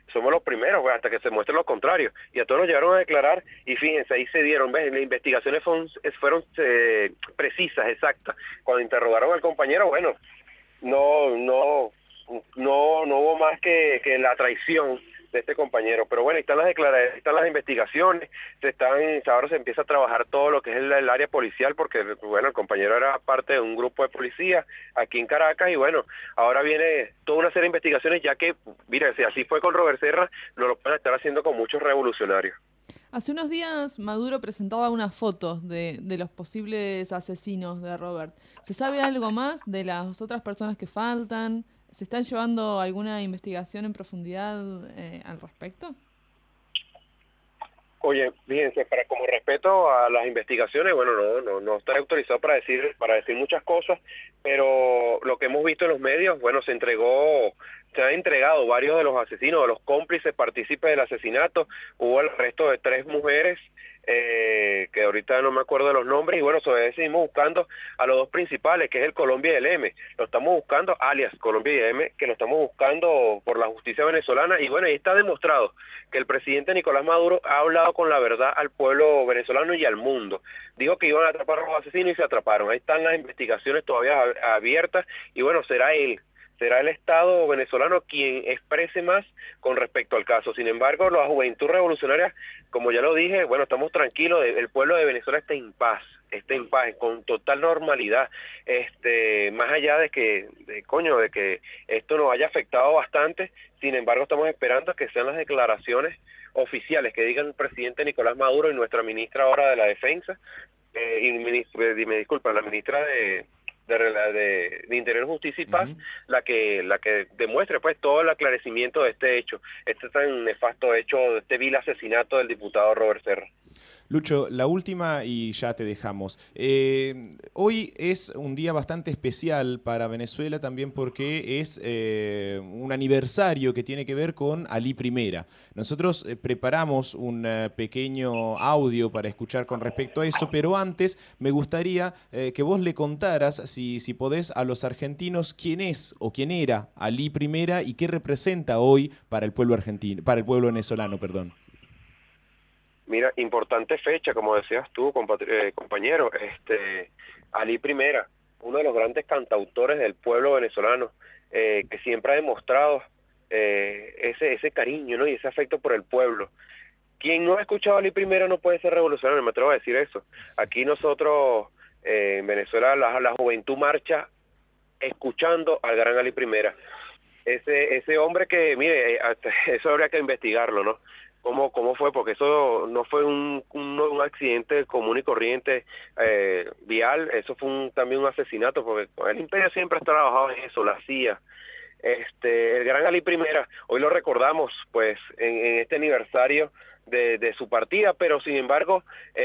somos los primeros, pues, hasta que se muestre lo contrario. Y a todos nos llegaron a declarar, y fíjense, ahí se dieron, ¿ves? Las investigaciones fueron precisas, exactas. Cuando interrogaron al compañero, bueno, no hubo más que la traición de este compañero. Pero bueno, están las declaraciones, están las investigaciones, ahora se empieza a trabajar todo lo que es el área policial, porque bueno, el compañero era parte de un grupo de policía aquí en Caracas, y bueno, ahora viene toda una serie de investigaciones, ya que, mira, si así fue con Robert Serra, no lo pueden estar haciendo con muchos revolucionarios. Hace unos días Maduro presentaba unas fotos de los posibles asesinos de Robert. ¿Se sabe algo más de las otras personas que faltan? ¿Se están llevando alguna investigación en profundidad al respecto? Oye, fíjense, como respeto a las investigaciones, bueno, no estoy autorizado para decir muchas cosas, pero lo que hemos visto en los medios, bueno, se han entregado varios de los asesinos, de los cómplices partícipes del asesinato. Hubo el arresto de 3 mujeres, que ahorita no me acuerdo de los nombres, y bueno, seguimos buscando a los 2 principales, que es el Colombia y el M. Lo estamos buscando, alias Colombia y M, que lo estamos buscando por la justicia venezolana, y bueno, ahí está demostrado que el presidente Nicolás Maduro ha hablado con la verdad al pueblo venezolano y al mundo. Dijo que iban a atrapar a los asesinos y se atraparon. Ahí están las investigaciones todavía abiertas, y bueno, será el Estado venezolano quien exprese más con respecto al caso. Sin embargo, la juventud revolucionaria, como ya lo dije, bueno, estamos tranquilos, el pueblo de Venezuela está en paz, con total normalidad, más allá de que esto nos haya afectado bastante. Sin embargo, estamos esperando que sean las declaraciones oficiales que digan el presidente Nicolás Maduro y nuestra ministra ahora de la Defensa, me disculpan, la ministra de Interior, Justicia y Paz, la que demuestre pues todo el aclarecimiento de este hecho, tan nefasto hecho, de este vil asesinato del diputado Robert Serra. Lucho, la última y ya te dejamos. Hoy es un día bastante especial para Venezuela también porque es un aniversario que tiene que ver con Alí Primera. Nosotros preparamos un pequeño audio para escuchar con respecto a eso, pero antes me gustaría que vos le contaras, si podés, a los argentinos quién es o quién era Alí Primera y qué representa hoy para el pueblo argentino, para el pueblo venezolano, perdón. Mira, importante fecha, como decías tú, compañero, Alí Primera, uno de los grandes cantautores del pueblo venezolano, que siempre ha demostrado ese cariño, ¿no? Y ese afecto por el pueblo. Quien no ha escuchado a Alí Primera no puede ser revolucionario, me atrevo a decir eso. Aquí nosotros, en Venezuela, la juventud marcha escuchando al gran Alí Primera. Ese hombre que, mire, eso habría que investigarlo, ¿no? ¿Cómo fue? Porque eso no fue un accidente común y corriente vial, eso fue también un asesinato, porque el imperio siempre ha trabajado en eso, la CIA. El gran Alí Primera, hoy lo recordamos pues en este aniversario de su partida, pero sin embargo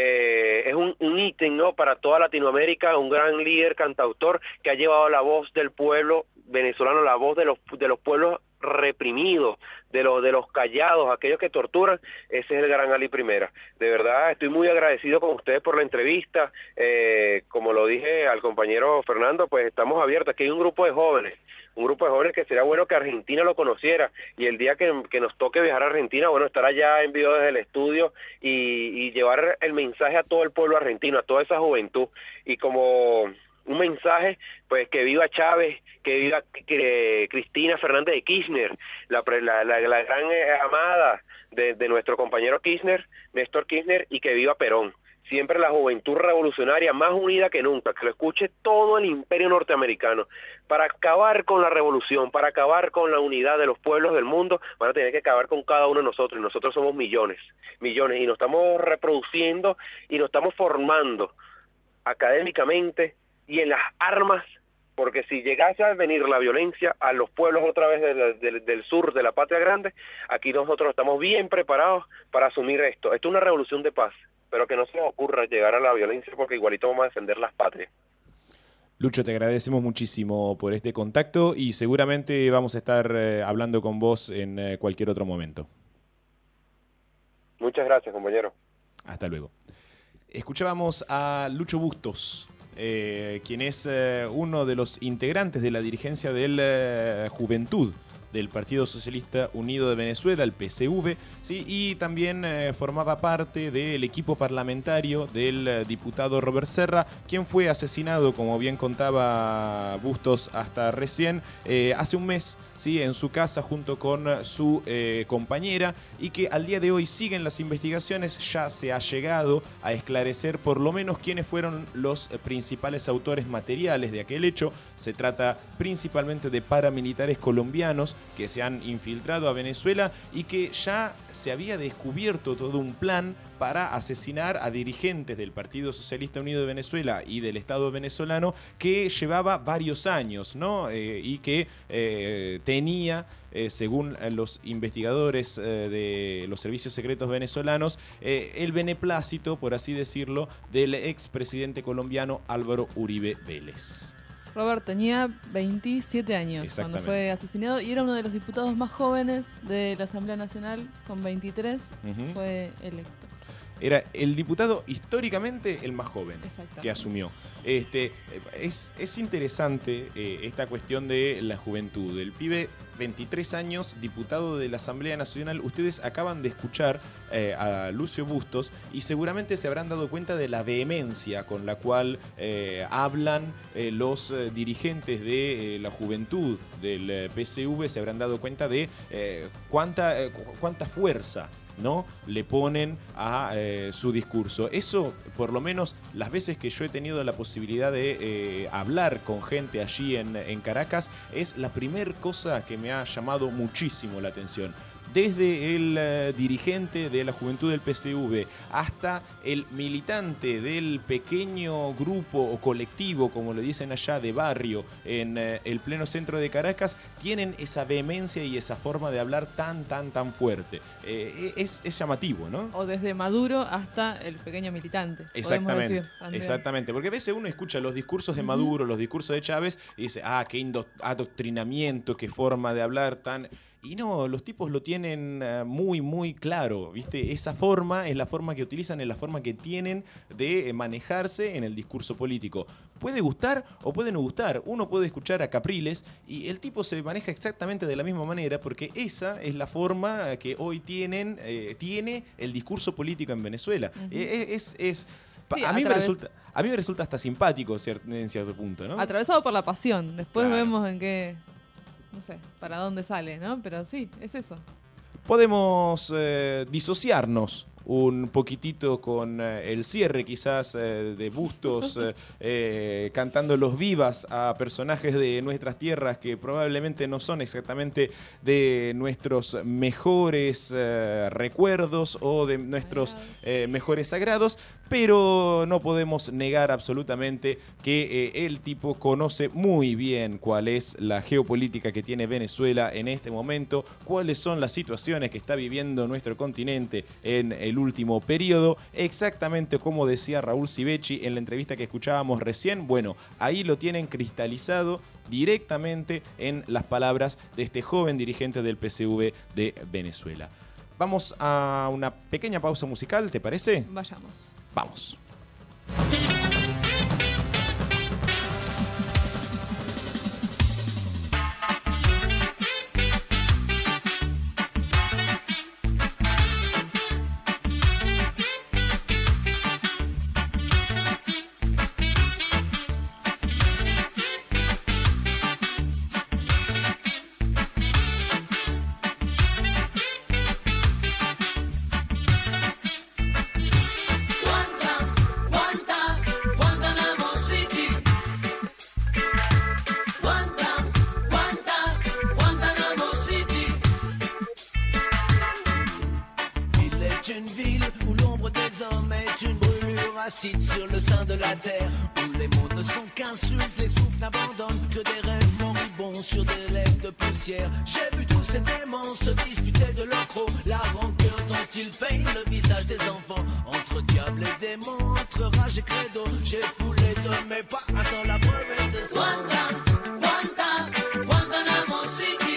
es un ítem, ¿no?, para toda Latinoamérica, un gran líder cantautor que ha llevado la voz del pueblo venezolano, la voz de los pueblos reprimidos, de los callados, aquellos que torturan. Ese es el gran Alí Primera. De verdad, estoy muy agradecido con ustedes por la entrevista. Como lo dije al compañero Fernando, pues estamos abiertos. Aquí hay un grupo de jóvenes que sería bueno que Argentina lo conociera, y el día que nos toque viajar a Argentina, bueno, estar allá en vivo desde el estudio y llevar el mensaje a todo el pueblo argentino, a toda esa juventud, y como un mensaje, pues que viva Chávez, que viva Cristina Fernández de Kirchner, la gran amada de nuestro compañero Kirchner, Néstor Kirchner, y que viva Perón. Siempre la juventud revolucionaria más unida que nunca, que lo escuche todo el imperio norteamericano. Para acabar con la revolución, para acabar con la unidad de los pueblos del mundo, van a tener que acabar con cada uno de nosotros, y nosotros somos millones, y nos estamos reproduciendo y nos estamos formando académicamente y en las armas, porque si llegase a venir la violencia a los pueblos otra vez del sur, de la patria grande, aquí nosotros estamos bien preparados para asumir esto. Esto es una revolución de paz, pero que no se nos ocurra llegar a la violencia, porque igualito vamos a defender las patrias. Lucho, te agradecemos muchísimo por este contacto y seguramente vamos a estar hablando con vos en cualquier otro momento. Muchas gracias, compañero. Hasta luego. Escuchábamos a Lucho Bustos, quien es uno de los integrantes de la dirigencia de la Juventud del Partido Socialista Unido de Venezuela, el PSV, ¿sí? Y también formaba parte del equipo parlamentario del diputado Robert Serra, quien fue asesinado, como bien contaba Bustos hasta recién, hace un mes, ¿sí? En su casa junto con su compañera, y que al día de hoy siguen las investigaciones. Ya se ha llegado a esclarecer por lo menos quiénes fueron los principales autores materiales de aquel hecho. Se trata principalmente de paramilitares colombianos que se han infiltrado a Venezuela y que ya se había descubierto todo un plan para asesinar a dirigentes del Partido Socialista Unido de Venezuela y del Estado venezolano, que llevaba varios años, ¿no? Y que tenía, según los investigadores de los servicios secretos venezolanos, el beneplácito, por así decirlo, del expresidente colombiano Álvaro Uribe Vélez. Robert tenía 27 años cuando fue asesinado y era uno de los diputados más jóvenes de la Asamblea Nacional. Con 23 fue electo. Era el diputado históricamente el más joven que asumió. Es interesante esta cuestión de la juventud. El pibe, 23 años, diputado de la Asamblea Nacional. Ustedes acaban de escuchar a Lucio Bustos y seguramente se habrán dado cuenta de la vehemencia con la cual hablan los dirigentes de la juventud del PSV. Se habrán dado cuenta de cuánta fuerza, ¿no?, le ponen a su discurso. Eso, por lo menos las veces que yo he tenido la posibilidad de hablar con gente allí en Caracas, es la primer cosa que me ha llamado muchísimo la atención. Desde el dirigente de la juventud del PSV hasta el militante del pequeño grupo o colectivo, como le dicen allá, de barrio en el pleno centro de Caracas, tienen esa vehemencia y esa forma de hablar tan fuerte. Es llamativo, ¿no? O desde Maduro hasta el pequeño militante. Exactamente, porque a veces uno escucha los discursos de Maduro, los discursos de Chávez y dice, qué adoctrinamiento, qué forma de hablar tan... Y no, los tipos lo tienen muy claro, ¿viste? Esa forma es la forma que utilizan, es la forma que tienen de manejarse en el discurso político. Puede gustar o puede no gustar. Uno puede escuchar a Capriles y el tipo se maneja exactamente de la misma manera, porque esa es la forma que hoy tiene el discurso político en Venezuela. Sí, a mí me resulta hasta simpático en cierto punto, ¿no? Atravesado por la pasión. Después vemos en qué... No sé para dónde sale, ¿no? Pero sí, es eso. Podemos disociarnos un poquitito con el cierre quizás de Bustos cantando los vivas a personajes de nuestras tierras que probablemente no son exactamente de nuestros mejores recuerdos o de nuestros mejores agrados, pero no podemos negar absolutamente que el tipo conoce muy bien cuál es la geopolítica que tiene Venezuela en este momento, cuáles son las situaciones que está viviendo nuestro continente en el último periodo, exactamente como decía Raúl Civechi en la entrevista que escuchábamos recién. Bueno, ahí lo tienen cristalizado directamente en las palabras de este joven dirigente del PSV de Venezuela. Vamos a una pequeña pausa musical, ¿te parece? Vayamos. Vamos. Sur le sein de la terre, où les mots ne sont qu'insultes, les souffles n'abandonnent que des rêves moribonds sur des lèvres de poussière. J'ai vu tous ces démons se disputer de leur croc, la rancœur dont ils peignent le visage des enfants. Entre diable et démon, entre rage et credo, j'ai foulé de mes pas sans la preuve de sang. Guantanamo City.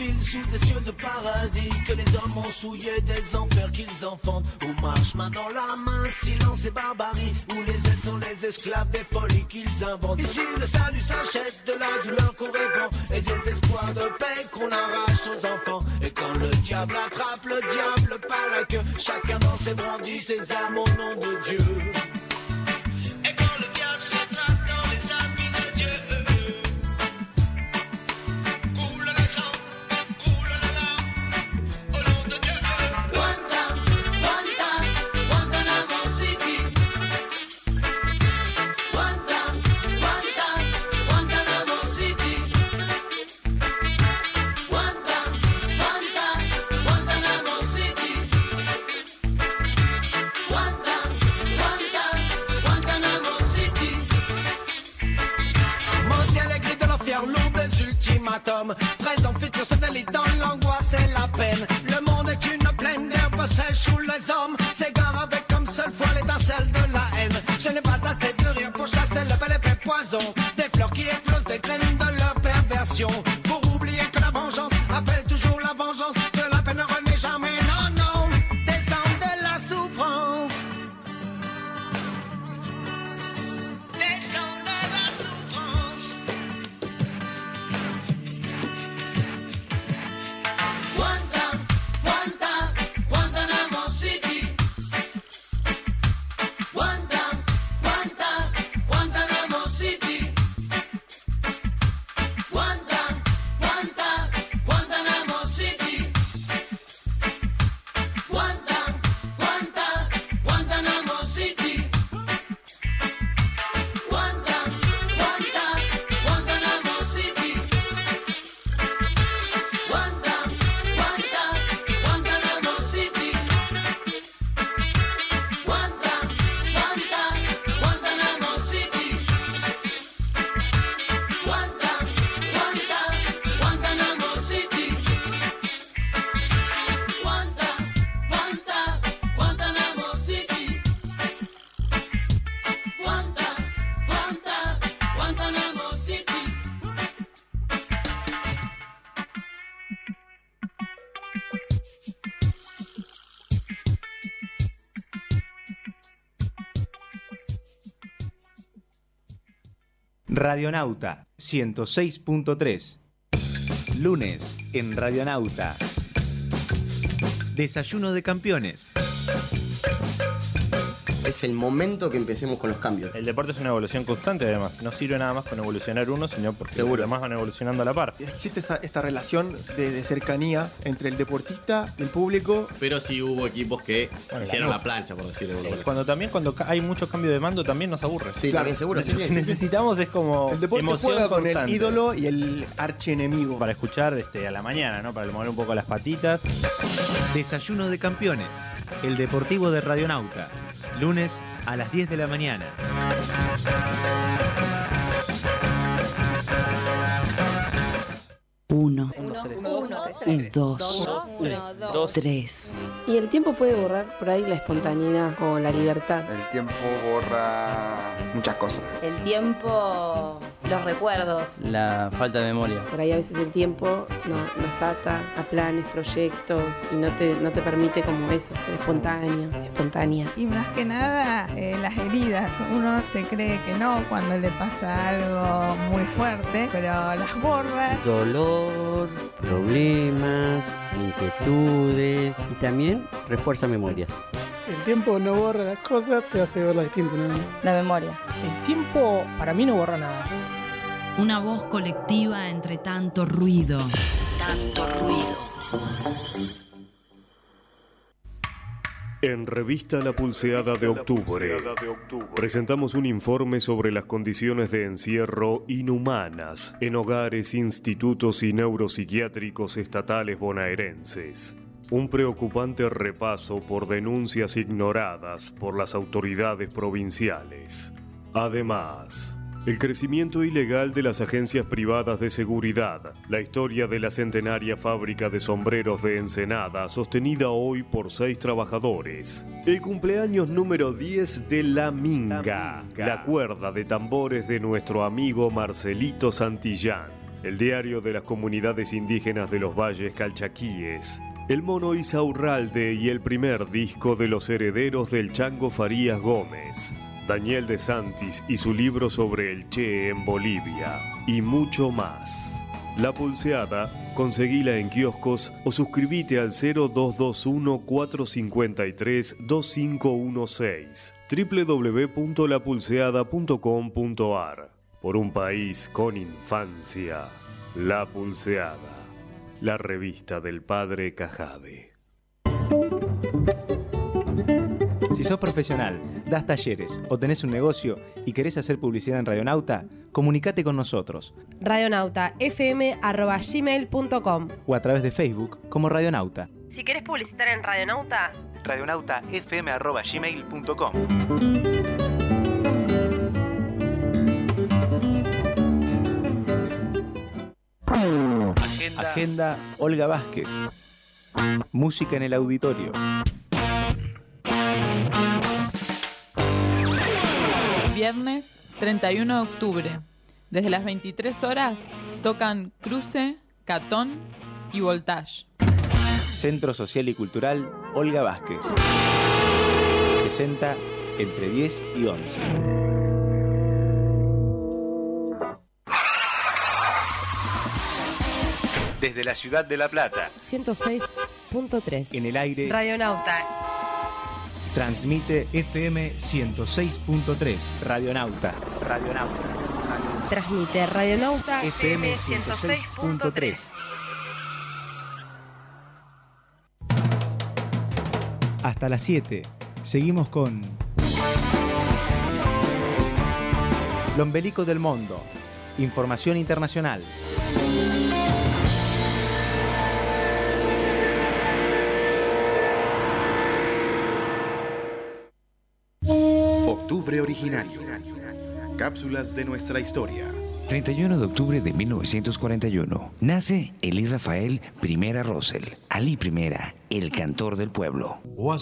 ville sous des cieux de paradis, que les hommes ont souillé des enfers qu'ils enfantent, où marche main dans la main, silence et barbarie, où les aides sont les esclaves des folies qu'ils inventent. Ici le salut s'achète, de la douleur qu'on répand, et des espoirs de paix qu'on arrache aux enfants. Et quand le diable attrape le diable par la queue, chacun dans ses brandis, ses armes au nom de Dieu. Et quand le diable s'attrape dans les habits de Dieu, coule le sang, coule la larme, au nom de Dieu. Guantanamo City. Guantanamo City. Guantanamo City. Guantanamo City. Mon ciel est gris de l'enfer, lourd des ultimatums. Présent, futur, satellite dans l'angoisse et la peine. Le monde est une plaine d'herbe sèche où les hommes s'égarent avec comme seule foi l'étincelle de la haine. Je n'ai pas assez de rire pour chasser le bel épais poison. Des fleurs qui éclosent des graines de leur perversion. Pour oublier que la vengeance appelle toujours la vengeance. Que la peine ne renaît jamais, non, non. Descends de la souffrance. Descends de la souffrance. Guantanamo City. Guantanamo City. Guantanamo City. Guantanamo City. Guantanamo City. Guantanamo City. Guantanamo City. Guantanamo City. Guantanamo City. Guantanamo City. Radionauta 106.3. Lunes en Radionauta. Desayuno de campeones. Es el momento que empecemos con los cambios. El deporte es una evolución constante, además. No sirve nada más con evolucionar uno, sino porque los demás van evolucionando a la par. Existe esta relación de cercanía entre el deportista y el público. Pero sí hubo equipos que hicieron la plancha, por decirlo de alguna manera. Cuando hay mucho cambio de mando, también nos aburre. Sí, claro, también seguro. Lo que necesitamos es como el deporte emoción juega con constante. el ídolo y el archienemigo. Para escuchar a la mañana, ¿no? Para mover un poco las patitas. Desayuno de campeones. El deportivo de Radionauta. Lunes a las 10 de la mañana. Uno, dos, tres. Y el tiempo puede borrar por ahí la espontaneidad o la libertad. El tiempo borra muchas cosas. El tiempo, los recuerdos. La falta de memoria. Por ahí a veces el tiempo nos ata a planes, proyectos y no te permite como eso, ser espontánea. Y más que nada las heridas. Uno se cree que no cuando le pasa algo muy fuerte, pero las borra. Dolor, problemas, inquietudes y también refuerza memorias. El tiempo no borra las cosas, te hace verlas distintas, ¿no? La memoria. El tiempo para mí no borra nada. Una voz colectiva entre tanto ruido. Tanto ruido. En Revista La Pulseada de Octubre, presentamos un informe sobre las condiciones de encierro inhumanas en hogares, institutos y neuropsiquiátricos estatales bonaerenses. Un preocupante repaso por denuncias ignoradas por las autoridades provinciales. Además, el crecimiento ilegal de las agencias privadas de seguridad, la historia de la centenaria fábrica de sombreros de Ensenada, sostenida hoy por 6 trabajadores, el cumpleaños número 10 de La Minga, la cuerda de tambores de nuestro amigo Marcelito Santillán, el diario de las comunidades indígenas de los valles calchaquíes, el mono Isaurralde y el primer disco de los herederos del Chango Farías Gómez, Daniel de Santis y su libro sobre el Che en Bolivia, y mucho más. La Pulseada, conseguila en kioscos o suscribite al 0221-453-2516, www.lapulseada.com.ar. Por un país con infancia, La Pulseada, la revista del padre Cajade. Si sos profesional, das talleres o tenés un negocio y querés hacer publicidad en Radionauta, comunicate con nosotros. radionautafm@gmail.com O a través de Facebook como Radionauta. Si querés publicitar en Radionauta, radionautafm@gmail.com. Agenda Olga Vázquez. Música en el auditorio. Viernes 31 de octubre. Desde las 23 horas tocan Cruce, Catón y Voltage. Centro Social y Cultural Olga Vázquez. 60 entre 10 y 11. Desde la ciudad de La Plata, 106.3. en el aire, Radionauta. transmite FM 106.3. Radionauta. Radionauta. Transmite Radionauta FM 106.3. Hasta las 7. Seguimos con L'Ombelico del Mundo. Información internacional. Octubre originario. Cápsulas de nuestra historia. 31 de octubre de 1941. Nace Elí Rafael I Rosell, Ali I, el cantor del pueblo.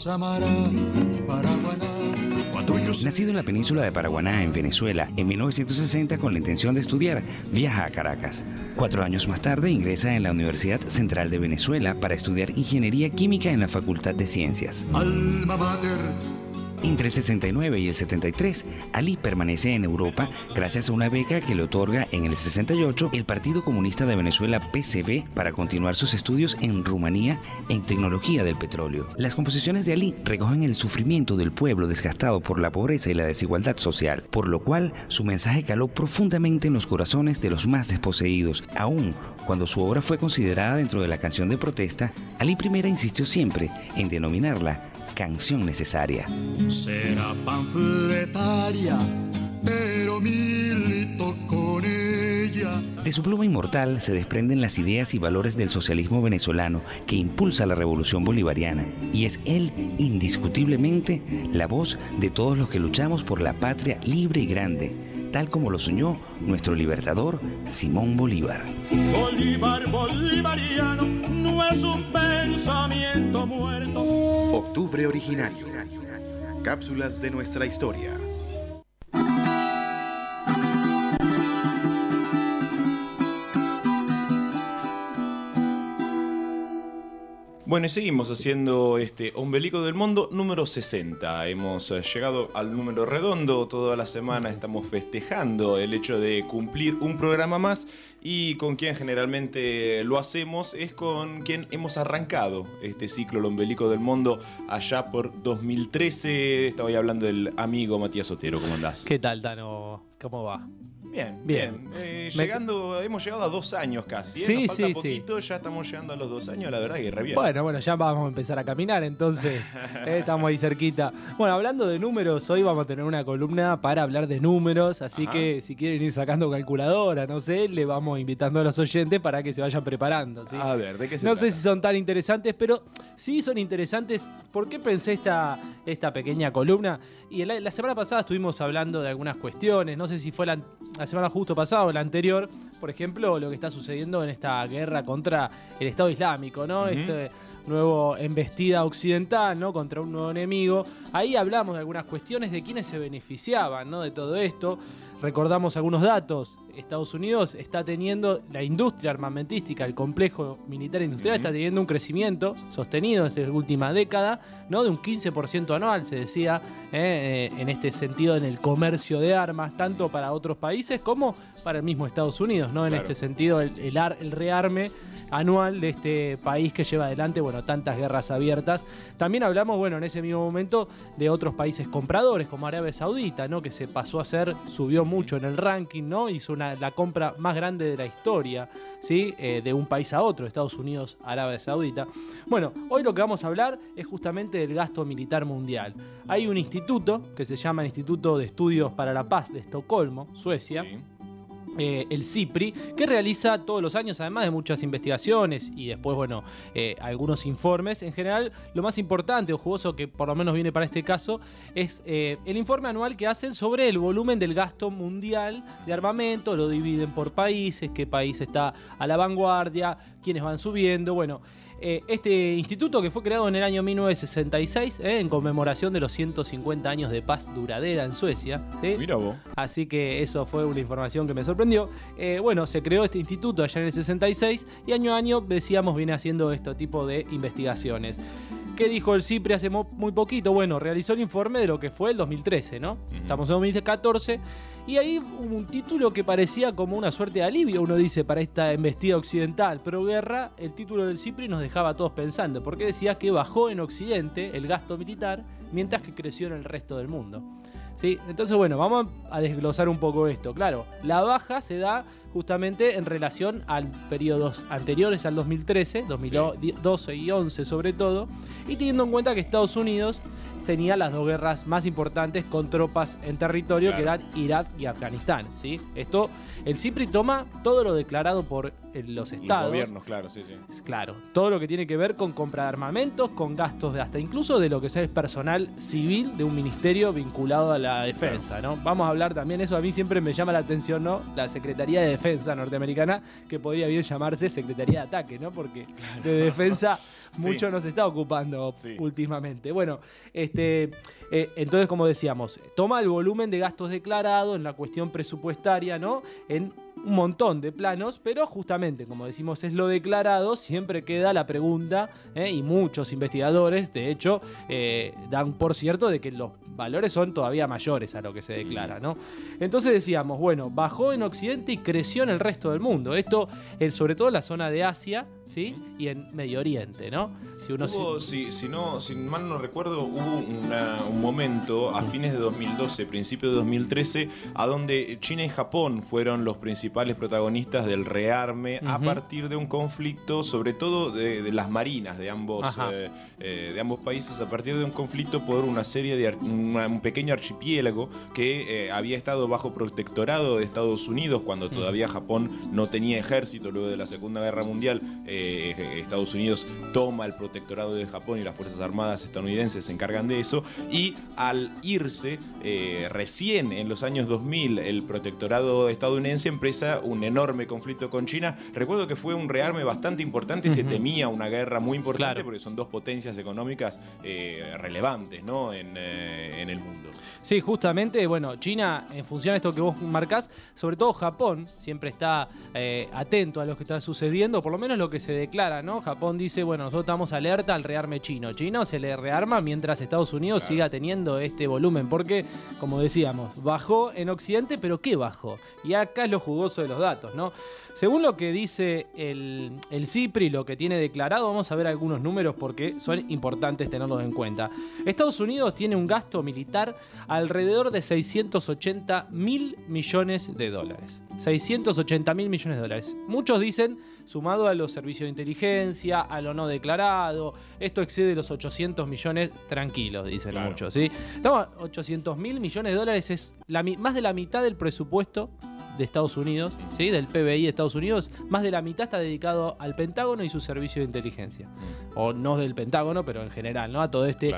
Nacido en la península de Paraguaná, en Venezuela, en 1960 con la intención de estudiar, viaja a Caracas. 4 años más tarde ingresa en la Universidad Central de Venezuela para estudiar Ingeniería Química en la Facultad de Ciencias. Alma mater. Entre el 69 y el 73, Ali permanece en Europa gracias a una beca que le otorga en el 68 el Partido Comunista de Venezuela PCV para continuar sus estudios en Rumanía en tecnología del petróleo. Las composiciones de Ali recogen el sufrimiento del pueblo desgastado por la pobreza y la desigualdad social, por lo cual su mensaje caló profundamente en los corazones de los más desposeídos. Aún cuando su obra fue considerada dentro de la canción de protesta, Ali I insistió siempre en denominarla canción necesaria. Será panfletaria, pero milito con ella. De su pluma inmortal se desprenden las ideas y valores del socialismo venezolano que impulsa la revolución bolivariana, y es él indiscutiblemente la voz de todos los que luchamos por la patria libre y grande, tal como lo soñó nuestro libertador Simón Bolívar. Bolívar bolivariano no es un pensamiento muerto. Octubre originario. Cápsulas de nuestra historia. Bueno, y seguimos haciendo este Ombelico del Mundo número 60. Hemos llegado al número redondo. Toda la semana estamos festejando el hecho de cumplir un programa más. Y con quien generalmente lo hacemos es con quien hemos arrancado este ciclo El Ombelico del Mundo allá por 2013. Estaba hablando del amigo Matías Otero. ¿Cómo andás? ¿Qué tal, Tano? ¿Cómo va? Bien. Hemos llegado a 2 años casi. Sí, Nos falta sí, poquito, ya estamos llegando a los 2 años, la verdad que re bien. Bueno, ya vamos a empezar a caminar, entonces estamos ahí cerquita. Bueno, hablando de números, hoy vamos a tener una columna para hablar de números, así que si quieren ir sacando calculadora, no sé, le vamos invitando a los oyentes para que se vayan preparando. ¿sí? A ver, ¿de qué se No trata? sé si son tan interesantes, pero sí son interesantes. ¿Por qué pensé esta pequeña columna? Y la semana pasada estuvimos hablando de algunas cuestiones, no sé si fue la semana justo pasada o la anterior, por ejemplo, lo que está sucediendo en esta guerra contra el Estado Islámico, ¿no? Este nuevo embestida occidental, ¿no? Contra un nuevo enemigo. ahí hablamos de algunas cuestiones de quiénes se beneficiaban, ¿no?, de todo esto. Recordamos algunos datos. Estados Unidos está teniendo la industria armamentística, el complejo militar industrial está teniendo un crecimiento sostenido en esta última década, ¿no?, de un 15% anual, se decía, en este sentido, en el comercio de armas, tanto para otros países como para el mismo Estados Unidos, ¿no? En este sentido, el rearme anual de este país que lleva adelante, bueno, tantas guerras abiertas. También hablamos, bueno, en ese mismo momento de otros países compradores, como Arabia Saudita, ¿no?, que se pasó a hacer, subió mucho en el ranking, ¿no?, hizo la compra más grande de la historia, ¿sí?, de un país a otro, Estados Unidos, Arabia Saudita. Bueno, hoy lo que vamos a hablar es justamente del gasto militar mundial. Hay un instituto que se llama el Instituto de Estudios para la Paz de Estocolmo, Suecia. Sí. El CIPRI, que realiza todos los años, además de muchas investigaciones y después, bueno, algunos informes. En general, lo más importante o jugoso que por lo menos viene para este caso es el informe anual que hacen sobre el volumen del gasto mundial de armamento. Lo dividen por países, qué país está a la vanguardia, quiénes van subiendo. Bueno, este instituto, que fue creado en el año 1966 en conmemoración de los 150 años de paz duradera en Suecia, ¿sí? Mira vos. Así que eso fue una información que me sorprendió. Bueno, se creó este instituto allá en el 66 y año a año, decíamos, viene haciendo este tipo de investigaciones. ¿Qué dijo el CIPRI hace muy poquito? Bueno, realizó el informe de lo que fue el 2013, ¿no? Estamos en 2014 y ahí hubo un título que parecía como una suerte de alivio, uno dice, para esta embestida occidental pro guerra. El título del CIPRI nos dejaba a todos pensando, porque decía que bajó en Occidente el gasto militar mientras que creció en el resto del mundo. ¿Sí? Entonces, bueno, vamos a desglosar un poco esto. Claro, la baja se da justamente en relación a periodos anteriores al 2013, 2012 y 11 sobre todo, y teniendo en cuenta que Estados Unidos tenía las dos guerras más importantes con tropas en territorio, que eran Irak y Afganistán, ¿sí? Esto, el CIPRI toma todo lo declarado por los estados. Los gobiernos, claro, sí. Claro, todo lo que tiene que ver con compra de armamentos, con gastos de hasta incluso de lo que es personal civil de un ministerio vinculado a la defensa, ¿no? Vamos a hablar también, eso a mí siempre me llama la atención, ¿no? La Secretaría de Defensa norteamericana, que podría bien llamarse Secretaría de Ataque, ¿no? Porque de defensa mucho nos está ocupando últimamente. Bueno, entonces, como decíamos, toma el volumen de gastos declarado en la cuestión presupuestaria, ¿no?, en un montón de planos, pero justamente, como decimos, es lo declarado. Siempre queda la pregunta, y muchos investigadores, de hecho, dan por cierto de que los valores son todavía mayores a lo que se declara, ¿no? Entonces decíamos, bueno, bajó en Occidente y creció en el resto del mundo. Esto, sobre todo en la zona de Asia, ¿sí?, y en Medio Oriente, ¿no? Si uno si mal no recuerdo, hubo un momento a fines de 2012, principios de 2013, a donde China y Japón fueron los principales protagonistas del rearme a partir de un conflicto, sobre todo de las marinas de ambos países, a partir de un conflicto por una serie de un pequeño archipiélago que había estado bajo protectorado de Estados Unidos cuando todavía Japón no tenía ejército. Luego de la Segunda Guerra Mundial, Estados Unidos toma el protectorado de Japón y las Fuerzas Armadas estadounidenses se encargan de eso, y al irse recién en los años 2000 el protectorado estadounidense empieza un enorme conflicto con China. Recuerdo que fue un rearme bastante importante y se temía una guerra muy importante, porque son dos potencias económicas relevantes, ¿no?, en el mundo. Sí, justamente, bueno, China, en función de esto que vos marcás, sobre todo Japón, siempre está atento a lo que está sucediendo, por lo menos lo que se declara, ¿no? Japón dice, bueno, nosotros estamos alerta al rearme chino. Chino se le rearma mientras Estados Unidos siga teniendo este volumen, porque, como decíamos, bajó en Occidente, pero ¿qué bajó? Y acá es lo jugoso de los datos, ¿no? Según lo que dice el CIPRI, lo que tiene declarado, vamos a ver algunos números porque son importantes tenerlos en cuenta. Estados Unidos tiene un gasto militar alrededor de 680.000 millones de dólares. 680.000 millones de dólares. Muchos dicen, sumado a los servicios de inteligencia, a lo no declarado, esto excede los 800 millones tranquilos, dicen muchos, ¿sí? Estamos, 800.000 millones de dólares es más de la mitad del presupuesto de Estados Unidos, ¿sí?, del PBI de Estados Unidos. Más de la mitad está dedicado al Pentágono y su servicio de inteligencia. O no del Pentágono, pero en general, ¿no?, a todo este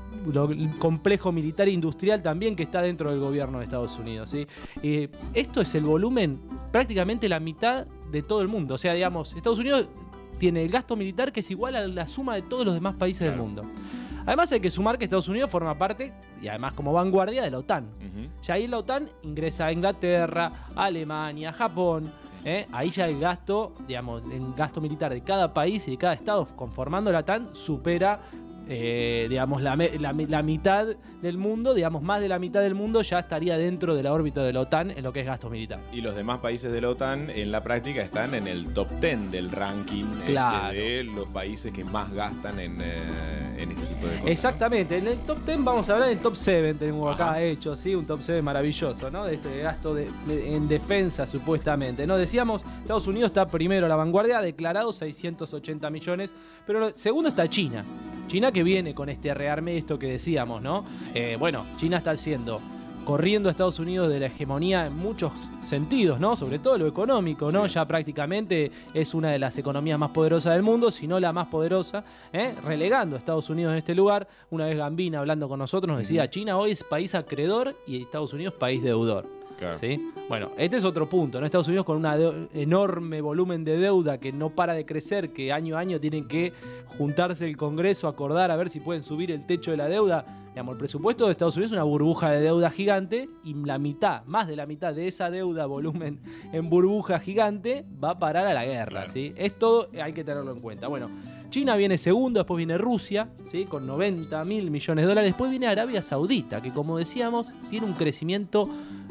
complejo militar e industrial también que está dentro del gobierno de Estados Unidos, ¿sí? Esto es el volumen, prácticamente la mitad de todo el mundo. O sea, digamos, Estados Unidos tiene el gasto militar que es igual a la suma de todos los demás países del mundo. Además hay que sumar que Estados Unidos forma parte, y además como vanguardia, de la OTAN. Ya ahí en la OTAN ingresa a Inglaterra, Alemania, Japón. Ahí ya el gasto, digamos, el gasto militar de cada país y de cada estado conformando la OTAN supera, digamos, la mitad del mundo, digamos, más de la mitad del mundo ya estaría dentro de la órbita de la OTAN en lo que es gasto militar. Y los demás países de la OTAN en la práctica están en el top 10 del ranking de los países que más gastan en este tipo de cosas. Exactamente, ¿no? En el top 10 vamos a hablar del top 7, tenemos acá hecho, ¿sí? Un top 7 maravilloso, ¿no? De este gasto en defensa, supuestamente, ¿no? Decíamos, Estados Unidos está primero a la vanguardia, ha declarado 680 millones, pero segundo está China. China que viene con este rearme, esto que decíamos, ¿no? Bueno, China está corriendo a Estados Unidos de la hegemonía en muchos sentidos, ¿no? Sobre todo lo económico, ¿no? Sí. Ya prácticamente es una de las economías más poderosas del mundo, si no la más poderosa, relegando a Estados Unidos en este lugar. Una vez Gambina, hablando con nosotros, nos decía, China hoy es país acreedor y Estados Unidos país deudor. Claro. ¿Sí? Bueno, este es otro punto, ¿no? Estados Unidos con un enorme volumen de deuda que no para de crecer, que año a año tienen que juntarse el Congreso, acordar a ver si pueden subir el techo de la deuda. Digamos, el presupuesto de Estados Unidos es una burbuja de deuda gigante y más de la mitad de esa deuda, volumen en burbuja gigante, va a parar a la guerra. Claro. ¿Sí? Esto hay que tenerlo en cuenta. Bueno, China viene segundo, después viene Rusia, ¿sí? Con 90.000 millones de dólares. Después viene Arabia Saudita, que como decíamos, tiene un crecimiento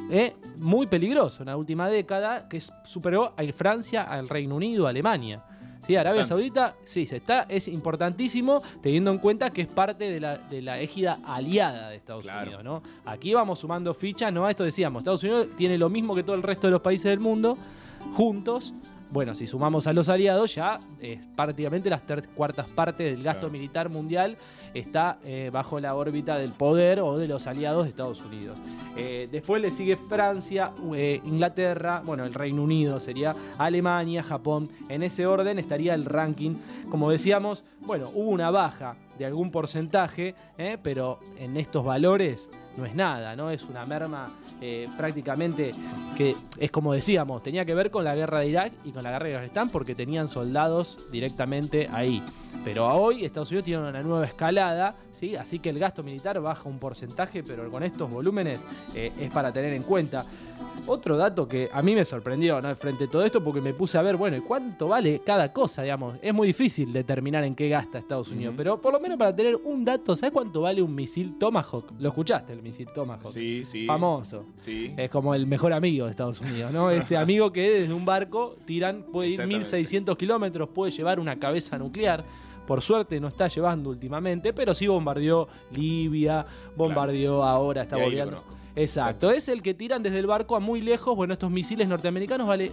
muy peligroso en la última década, que superó a Francia, al Reino Unido, a Alemania. ¿Sí? Arabia Saudita, sí, es importantísimo, teniendo en cuenta que es parte de la égida aliada de Estados Unidos, ¿no? Aquí vamos sumando fichas, ¿no? A esto decíamos, Estados Unidos tiene lo mismo que todo el resto de los países del mundo, juntos. Bueno, si sumamos a los aliados, ya prácticamente las 3/4 partes del gasto militar mundial está bajo la órbita del poder o de los aliados de Estados Unidos. Después le sigue Francia, Inglaterra, bueno, el Reino Unido sería, Alemania, Japón. En ese orden estaría el ranking. Como decíamos, bueno, hubo una baja de algún porcentaje, pero en estos valores no es nada, ¿no? Es una merma prácticamente que es como decíamos, tenía que ver con la guerra de Irak y con la guerra de Afganistán porque tenían soldados directamente ahí. Pero hoy Estados Unidos tiene una nueva escalada, ¿sí? Así que el gasto militar baja un porcentaje, pero con estos volúmenes es para tener en cuenta. Otro dato que a mí me sorprendió, ¿no? Frente a todo esto, porque me puse a ver, bueno, ¿cuánto vale cada cosa, digamos? Es muy difícil determinar en qué gasta Estados Unidos, pero por lo menos para tener un dato, ¿sabes cuánto vale un misil Tomahawk? ¿Lo escuchaste, el misil Tomahawk? Sí, sí. Famoso. Sí. Es como el mejor amigo de Estados Unidos, ¿no? Este amigo que desde un barco puede ir 1.600 kilómetros, puede llevar una cabeza nuclear. Por suerte no está llevando últimamente, pero sí bombardeó Libia, bombardeó ahora, está bombardeando. Exacto, es el que tiran desde el barco a muy lejos. Bueno, estos misiles norteamericanos vale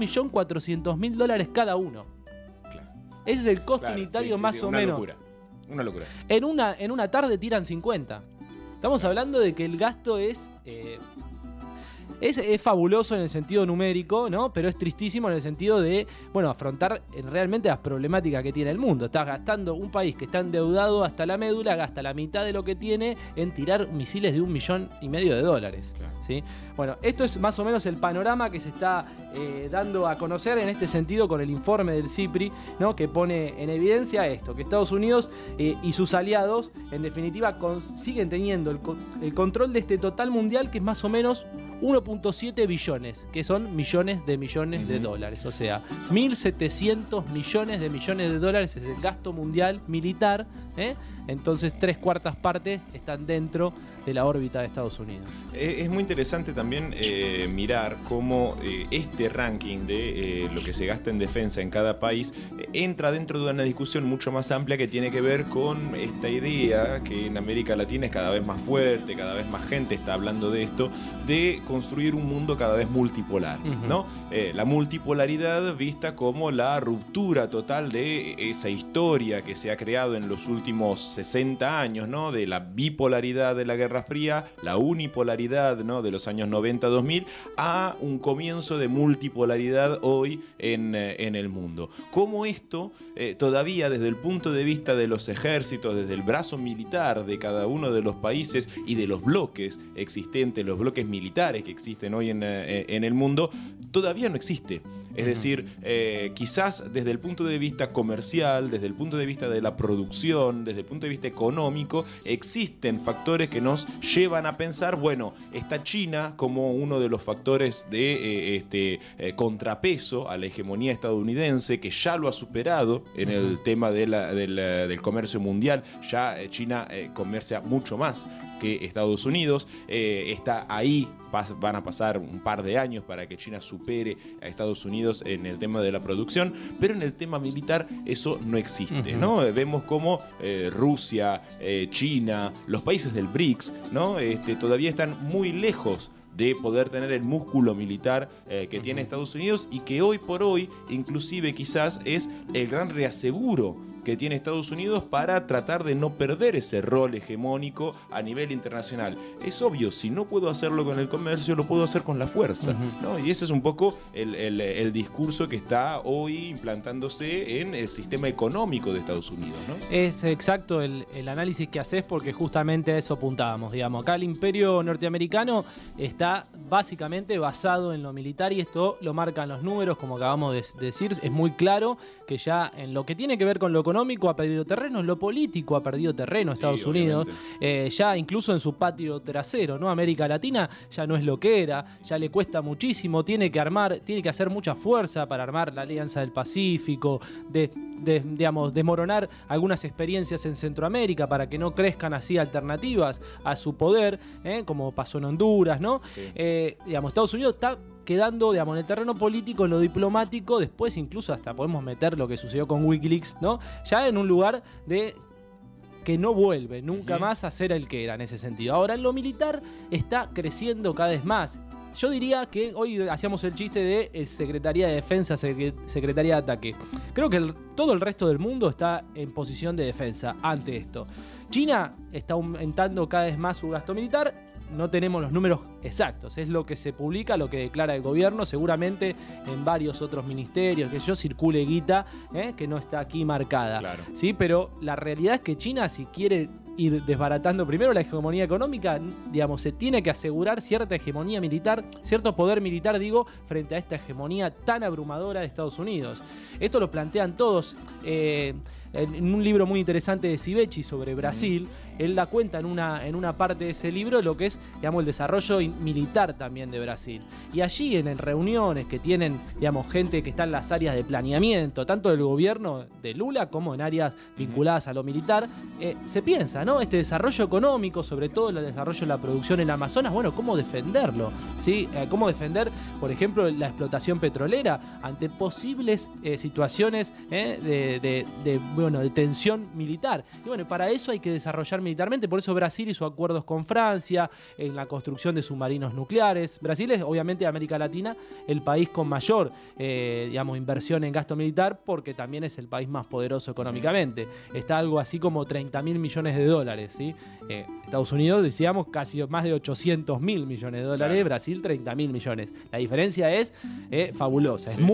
$1.400.000 cada uno. Claro. Ese es el costo unitario más o menos. Una locura. En una tarde tiran 50. Estamos hablando de que el gasto es fabuloso en el sentido numérico, ¿no? Pero es tristísimo en el sentido de, bueno, afrontar realmente las problemáticas que tiene el mundo. Está gastando un país que está endeudado hasta la médula, gasta la mitad de lo que tiene en tirar misiles de $1,5 millones. Claro. ¿Sí? Bueno, esto es más o menos el panorama que se está dando a conocer en este sentido con el informe del CIPRI, ¿no? Que pone en evidencia esto, que Estados Unidos y sus aliados, en definitiva, siguen teniendo el control de este total mundial, que es más o menos 1.7 billones, que son millones de dólares. O sea, 1.700 millones de dólares es el gasto mundial militar. Entonces 3/4 partes están dentro de la órbita de Estados Unidos. Es muy interesante también mirar cómo este ranking de lo que se gasta en defensa en cada país entra dentro de una discusión mucho más amplia que tiene que ver con esta idea que en América Latina es cada vez más fuerte, cada vez más gente está hablando de esto, de construir un mundo cada vez multipolar, ¿no? La multipolaridad vista como la ruptura total de esa historia que se ha creado en los últimos 60 años, ¿no? De la bipolaridad de la Guerra Fría, la unipolaridad, ¿no? De los años 90-2000, a un comienzo de multipolaridad hoy en el mundo. Cómo esto todavía desde el punto de vista de los ejércitos, desde el brazo militar de cada uno de los países y de los bloques existentes, los bloques militares que existen hoy en el mundo, todavía no existe. Es decir, quizás desde el punto de vista comercial, desde el punto de vista de la producción, desde el punto de vista económico, existen factores que nos llevan a pensar, bueno, está China como uno de los factores de contrapeso a la hegemonía estadounidense, que ya lo ha superado en el tema del comercio mundial. Ya China comercia mucho más que Estados Unidos. Está ahí, van a pasar un par de años para que China supere a Estados Unidos en el tema de la producción, pero en el tema militar eso no existe, ¿no? Vemos como Rusia, China, los países del BRICS, ¿no? Todavía están muy lejos de poder tener el músculo militar que tiene Estados Unidos, y que hoy por hoy inclusive quizás es el gran reaseguro que tiene Estados Unidos para tratar de no perder ese rol hegemónico a nivel internacional. Es obvio, si no puedo hacerlo con el comercio, lo puedo hacer con la fuerza, ¿no? Y ese es un poco el discurso que está hoy implantándose en el sistema económico de Estados Unidos, ¿no? Es exacto el análisis que haces, porque justamente a eso apuntábamos, digamos. Acá el imperio norteamericano está básicamente basado en lo militar, y esto lo marcan los números, como acabamos de decir. Es muy claro que ya en lo que tiene que ver con lo económico ha perdido terreno, en lo político ha perdido terreno Estados Unidos, ya incluso en su patio trasero, ¿no? América Latina ya no es lo que era, ya le cuesta muchísimo, tiene que hacer mucha fuerza para armar la Alianza del Pacífico, digamos, desmoronar algunas experiencias en Centroamérica para que no crezcan así alternativas a su poder, como pasó en Honduras, ¿no? Sí. Digamos, Estados Unidos está quedando, digamos, en el terreno político, en lo diplomático, después incluso hasta podemos meter lo que sucedió con Wikileaks, ¿no? Ya en un lugar de que no vuelve nunca más a ser el que era en ese sentido. Ahora, en lo militar está creciendo cada vez más. Yo diría que hoy hacíamos el chiste de Secretaría de Defensa, Secretaría de Ataque. Creo que todo el resto del mundo está en posición de defensa ante esto. China está aumentando cada vez más su gasto militar. No tenemos los números exactos, es lo que se publica, lo que declara el gobierno, seguramente en varios otros ministerios, que circule guita, que no está aquí marcada. Claro. ¿Sí? Pero la realidad es que China, si quiere ir desbaratando primero la hegemonía económica, digamos, se tiene que asegurar cierta hegemonía militar, cierto poder militar, digo, frente a esta hegemonía tan abrumadora de Estados Unidos. Esto lo plantean todos. En un libro muy interesante de Sivechi sobre Brasil, él da cuenta en una parte de ese libro lo que es, digamos, el desarrollo militar también de Brasil. Y allí en reuniones que tienen, digamos, gente que está en las áreas de planeamiento, tanto del gobierno de Lula como en áreas vinculadas a lo militar, se piensa, ¿no? Este desarrollo económico, sobre todo el desarrollo de la producción en Amazonas, bueno, ¿cómo defenderlo? ¿Sí? ¿Cómo defender, por ejemplo, la explotación petrolera ante posibles situaciones de tensión militar? Y bueno, para eso hay que desarrollar militarmente, por eso Brasil hizo acuerdos con Francia en la construcción de submarinos nucleares. Brasil es, obviamente, de América Latina, el país con mayor digamos, inversión en gasto militar, porque también es el país más poderoso económicamente. Está algo así como 30.000 millones de dólares, ¿sí? Estados Unidos, decíamos, casi más de 800.000 millones de dólares, claro. Brasil 30.000 millones. La diferencia es fabulosa, es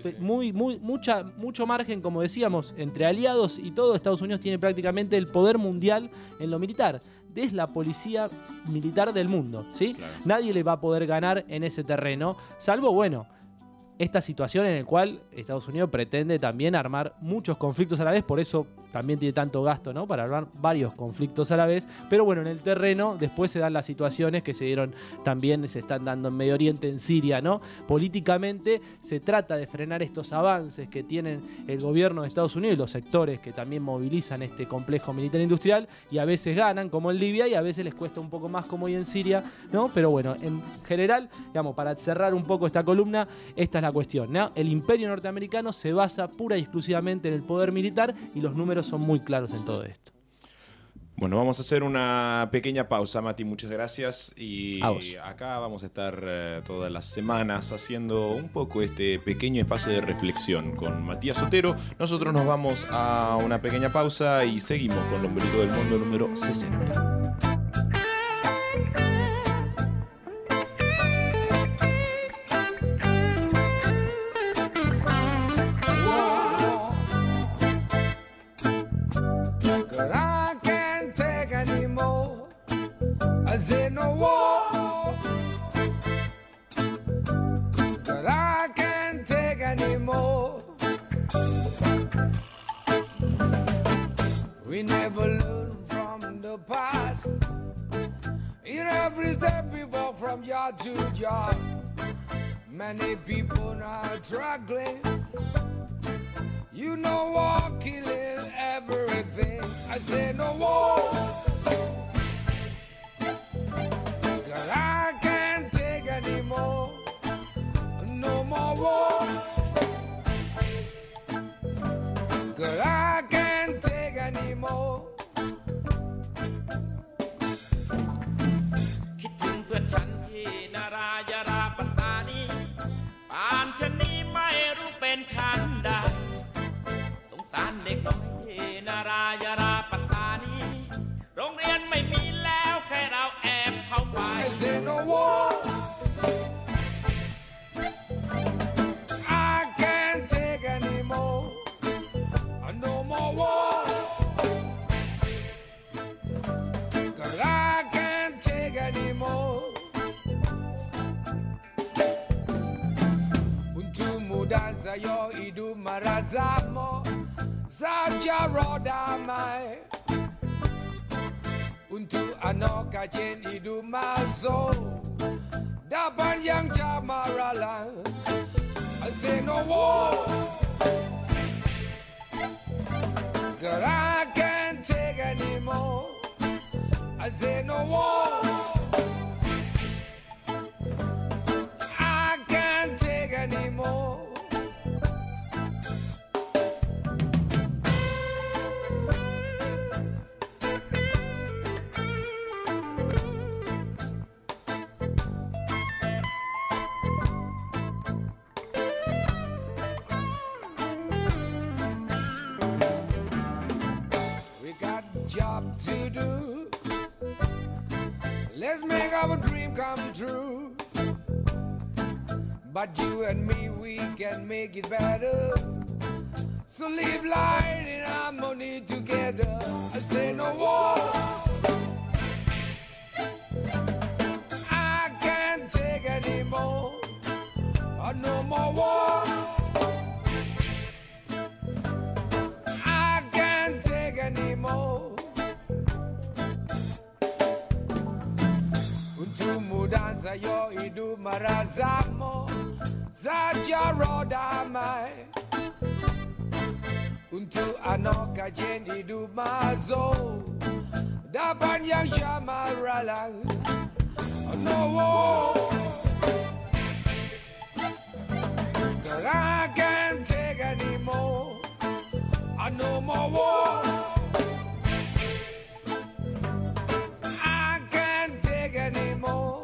mucho margen, como decíamos, entre aliados, y todo Estados Unidos tiene prácticamente el poder mundial en lo militar. Es la policía militar del mundo, ¿sí? Claro. Nadie le va a poder ganar en ese terreno, salvo, bueno, esta situación en la cual Estados Unidos pretende también armar muchos conflictos a la vez, por eso también tiene tanto gasto, ¿no? Para armar varios conflictos a la vez. Pero bueno, en el terreno después se dan las situaciones que se están dando en Medio Oriente, en Siria, ¿no? Políticamente se trata de frenar estos avances que tienen el gobierno de Estados Unidos y los sectores que también movilizan este complejo militar industrial, y a veces ganan, como en Libia, y a veces les cuesta un poco más, como hoy en Siria, ¿no? Pero bueno, en general, digamos, para cerrar un poco esta columna, esta es la cuestión, ¿no? El imperio norteamericano se basa pura y exclusivamente en el poder militar, y los números son muy claros en todo esto. Bueno, vamos a hacer una pequeña pausa, Mati, muchas gracias. Y acá vamos a estar todas las semanas haciendo un poco este pequeño espacio de reflexión con Matías Otero. Nosotros nos vamos a una pequeña pausa y seguimos con Lombrito del Mundo número 60. I said no war, but I We never learn from the past. In every step we walk from yard to yard. Many people now struggling. You know war killing everything. I say no war. 'Cause I can't take anymore. No more war. 'Cause I can't take anymore. คิดถึงเพื่อนฉันที่นารายาราปัตตานีป่านชะนี้ไม่รู้เป็นฉันใดสงสารเด็กน้อยที่นารายาราปัตตานีโรงเรียนไม่มีแล้วแค่เราแอบเข้าไป I say no war. I can't take anymore. No more war. 'Cause I can't take anymore. Untuk mudah saya hidup merasamo saja rodamai. Untuk anak kajen hidup masuk dapat yang camaralah. I say no war. 'Cause I can't take anymore. I say no war. I can't take anymore. We got a job to do. Let's make our dream come true. But you and me, we can make it better. So live life in harmony together. I say no war. I can't take anymore. No more war. I can't take anymore. Untuk mudah saya hidup merasamo saja rodamai. Untuk anak kajen hidup masuk dapat yang camaralah. No war. 'Cause I can't take anymore. No more war. I can't take anymore.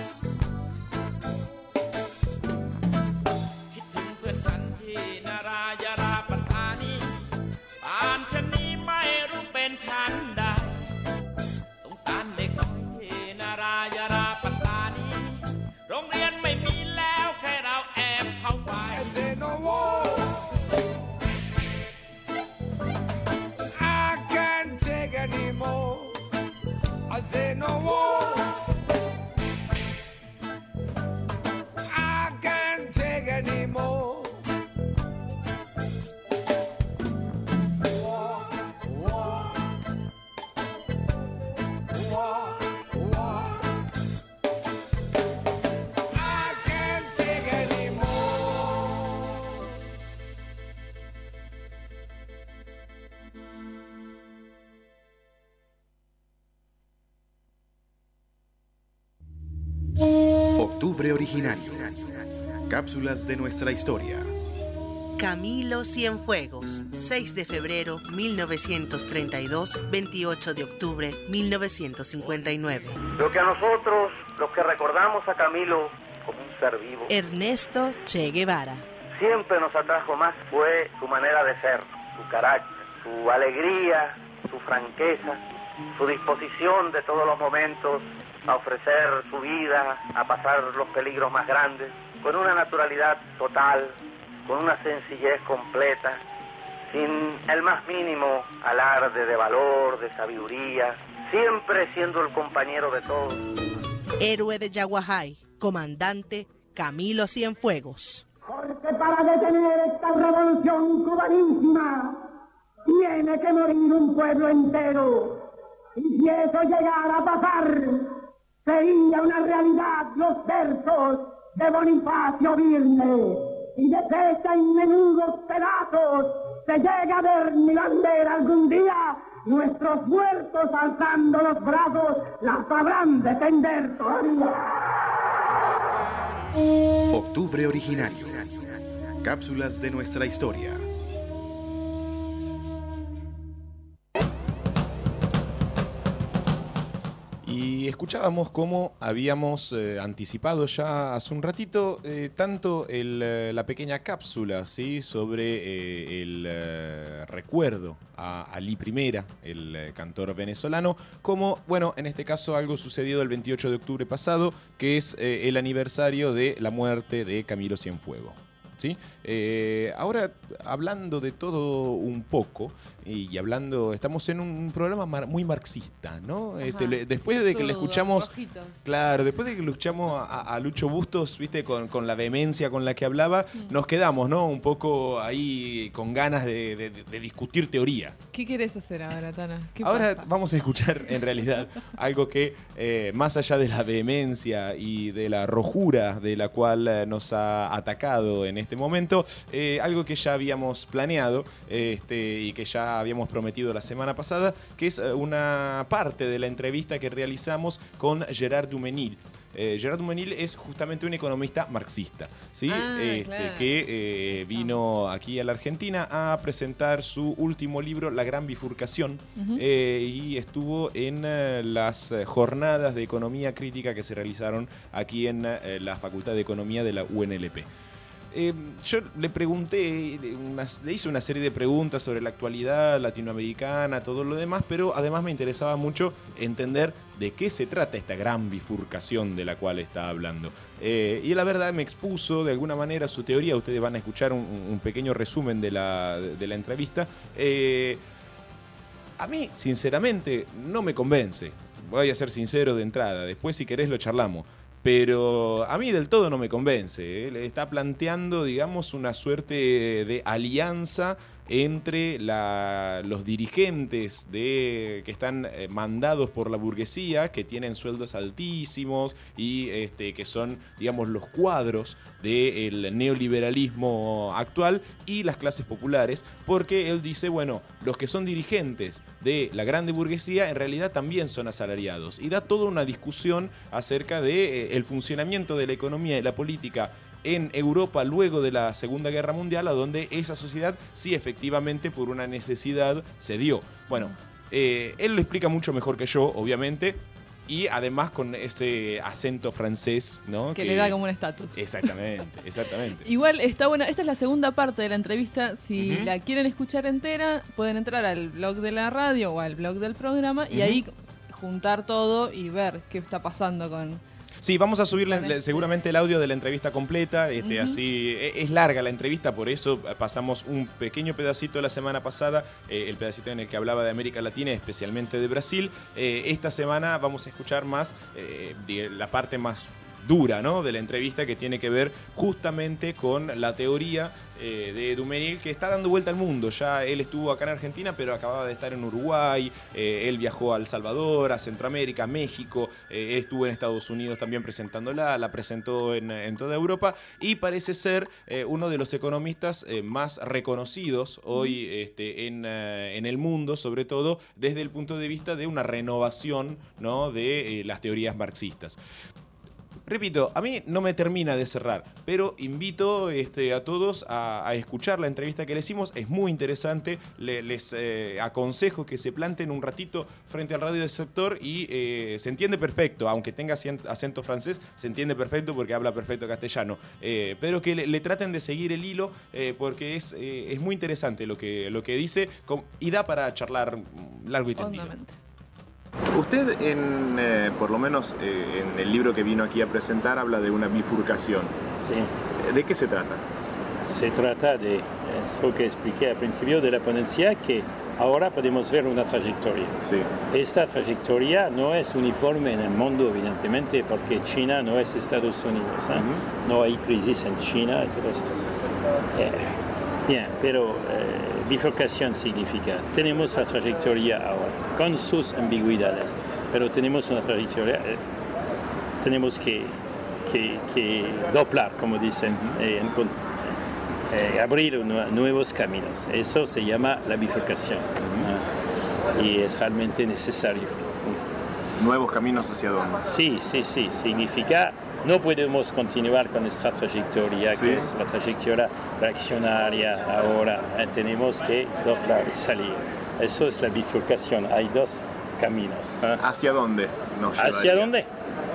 คิดถึงเพื่อนฉันที่นารายาราปัตตานีป่านชะนี้ไม่รู้เป็นฉันใดสงสารเด็กน้อยที่นารายาราปัตตานีโรงเรียนไม่มีแล้วแค่เราแอบเข้าไป I say no war. I can't take anymore. I say no war. I can't take anymore. War, war, war, war. I can't take anymore. Octubre originario. Cápsulas de nuestra historia. Camilo Cienfuegos, 6 de febrero 1932, 28 de octubre 1959. Lo que a nosotros, los que recordamos a Camilo como un ser vivo, Ernesto Che Guevara. siempre nos atrajo más fue su manera de ser, su carácter, su alegría, su franqueza, su disposición de todos los momentos a ofrecer su vida, a pasar los peligros más grandes, con una naturalidad total, con una sencillez completa, sin el más mínimo alarde de valor, de sabiduría, siempre siendo el compañero de todos. Héroe de Yaguajay, comandante Camilo Cienfuegos. Porque para detener esta revolución cubanísima tiene que morir un pueblo entero. Y si eso llegara a pasar, sería una realidad los versos de Bonifacio Virne. Y de esta en menudos pedazos se llega a ver mi bandera algún día, nuestros muertos alzando los brazos la sabrán defender todavía. Octubre Originario. Cápsulas de nuestra historia. Y escuchábamos cómo habíamos anticipado ya hace un ratito tanto la pequeña cápsula, ¿sí?, sobre el recuerdo a Ali I, el cantor venezolano, como, bueno, en este caso algo sucedido el 28 de octubre pasado, que es el aniversario de la muerte de Camilo Cienfuegos. ¿Sí? Ahora, hablando de todo un poco, y hablando, estamos en un programa muy marxista, ¿no? Después de que le escuchamos, rojitos. Claro, después de que le escuchamos a Lucho Bustos, viste, con la vehemencia con la que hablaba, nos quedamos, ¿no? Un poco ahí con ganas de discutir teoría. ¿Qué querés hacer ahora, Tana? ¿Qué Ahora pasa? vamos a escuchar, en realidad, algo que, más allá de la vehemencia y de la rojura de la cual nos ha atacado en este momento, algo que ya habíamos planeado y que ya habíamos prometido la semana pasada, que es una parte de la entrevista que realizamos con Gerard Duménil. Gerard Duménil es justamente un economista marxista, ¿sí? Claro. Que vino aquí a la Argentina a presentar su último libro, La Gran Bifurcación, y estuvo en las jornadas de economía crítica que se realizaron aquí en la Facultad de Economía de la UNLP. Yo le pregunté, le hice una serie de preguntas sobre la actualidad latinoamericana, todo lo demás, pero además me interesaba mucho entender de qué se trata esta gran bifurcación de la cual está hablando. Y la verdad me expuso de alguna manera su teoría. Ustedes van a escuchar un pequeño resumen de la entrevista. A mí, sinceramente, no me convence. Voy a ser sincero de entrada. Después, si querés, lo charlamos. Pero a mí del todo no me convence. Le está planteando, digamos, una suerte de alianza entre los dirigentes que están mandados por la burguesía, que tienen sueldos altísimos y que son, digamos, los cuadros del neoliberalismo actual, y las clases populares, porque él dice, bueno, los que son dirigentes de la grande burguesía en realidad también son asalariados, y da toda una discusión acerca de el funcionamiento de la economía y la política en Europa luego de la Segunda Guerra Mundial, a donde esa sociedad sí efectivamente por una necesidad se dio. Bueno, él lo explica mucho mejor que yo, obviamente, y además con ese acento francés, ¿no? Que le da como un estatus. Exactamente. Igual está buena. Esta es la segunda parte de la entrevista. Si la quieren escuchar entera, pueden entrar al blog de la radio o al blog del programa y ahí juntar todo y ver qué está pasando con... Sí, vamos a subir seguramente el audio de la entrevista completa, así es larga la entrevista, por eso pasamos un pequeño pedacito la semana pasada, el pedacito en el que hablaba de América Latina, especialmente de Brasil. Esta semana vamos a escuchar más la parte más dura, ¿no?, de la entrevista, que tiene que ver justamente con la teoría de Duménil, que está dando vuelta al mundo. Ya él estuvo acá en Argentina, pero acababa de estar en Uruguay, él viajó a El Salvador, a Centroamérica, México, estuvo en Estados Unidos también presentándola, la presentó en toda Europa, y parece ser uno de los economistas más reconocidos hoy en el mundo, sobre todo desde el punto de vista de una renovación, ¿no?, de las teorías marxistas. Repito, a mí no me termina de cerrar, pero invito a todos a escuchar la entrevista que le hicimos. Es muy interesante. Les aconsejo que se planten un ratito frente al radio del sector y se entiende perfecto, aunque tenga acento francés, se entiende perfecto porque habla perfecto castellano. Pero que le traten de seguir el hilo porque es muy interesante lo que dice y da para charlar largo y tendido. Usted, por lo menos en el libro que vino aquí a presentar, habla de una bifurcación. Sí. ¿De qué se trata? Se trata de eso que expliqué al principio de la ponencia, que ahora podemos ver una trayectoria. Sí. Esta trayectoria no es uniforme en el mundo, evidentemente, porque China no es Estados Unidos. No hay crisis en China y todo esto. Bien, pero bifurcación significa, tenemos la trayectoria ahora, con sus ambigüedades, pero tenemos una trayectoria, tenemos que doblar, como dicen, abrir nuevos caminos. Eso se llama la bifurcación, y es realmente necesario. ¿Nuevos caminos hacia dónde? Sí, significa no podemos continuar con nuestra trayectoria, que es la trayectoria reaccionaria ahora, tenemos que doblar y salir. Eso es la bifurcación, hay dos caminos. ¿Hacia dónde nos llevaría? ¿Hacia dónde?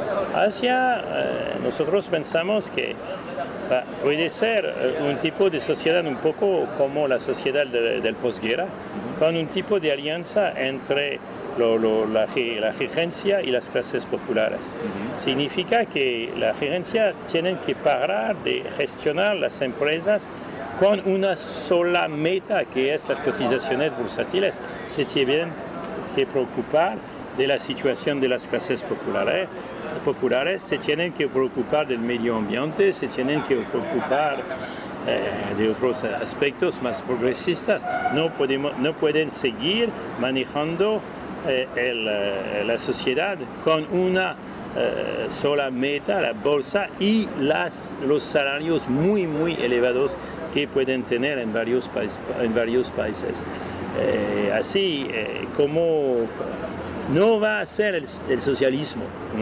Nosotros pensamos que puede ser un tipo de sociedad un poco como la sociedad del posguerra, con un tipo de alianza entre la gerencia y las clases populares. Significa que la gerencia tiene que parar de gestionar las empresas con una sola meta, que es las cotizaciones bursátiles. Se tienen que preocupar de la situación de las clases populares, se tienen que preocupar del medio ambiente, se tienen que preocupar de otros aspectos más progresistas. No pueden seguir manejando la sociedad con una sola meta, la bolsa, y los salarios muy elevados que pueden tener en varios países. Así como no va a ser el socialismo,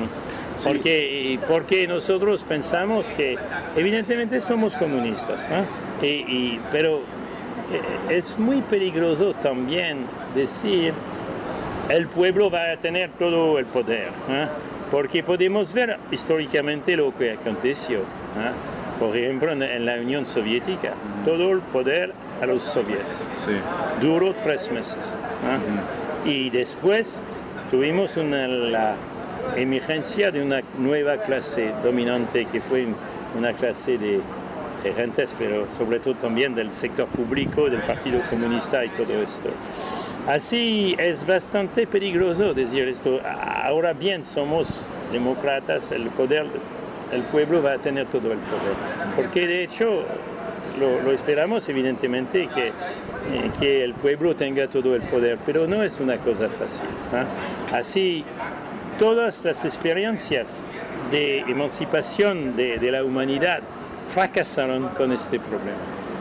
porque nosotros pensamos que evidentemente somos comunistas, pero es muy peligroso también decir el pueblo va a tener todo el poder, porque podemos ver históricamente lo que aconteció. Por ejemplo, en la Unión Soviética, todo el poder a los soviets. Duró 3 meses. Y después tuvimos la emergencia de una nueva clase dominante, que fue una clase de gerentes, pero sobre todo también del sector público, del Partido Comunista y todo esto. Así es bastante peligroso decir esto. Ahora bien, somos demócratas, el pueblo va a tener todo el poder. Porque de hecho lo esperamos evidentemente que el pueblo tenga todo el poder, pero no es una cosa fácil. Así, todas las experiencias de emancipación de la humanidad fracasaron con este problema.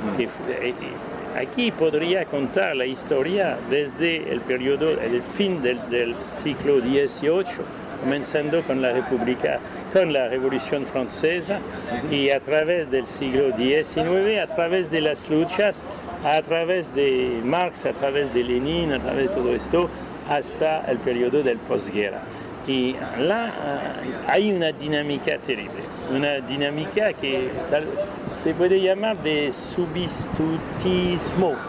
Aquí podría contar la historia desde el fin del siglo XVIII, comenzando con la Revolución Francesa, y a través del siglo XIX, a través de las luchas, a través de Marx, a través de Lenin, a través de todo esto, hasta el periodo del posguerra. Y là hay una dinámica terrible, una dinámica que se puede llamar de substitutismo,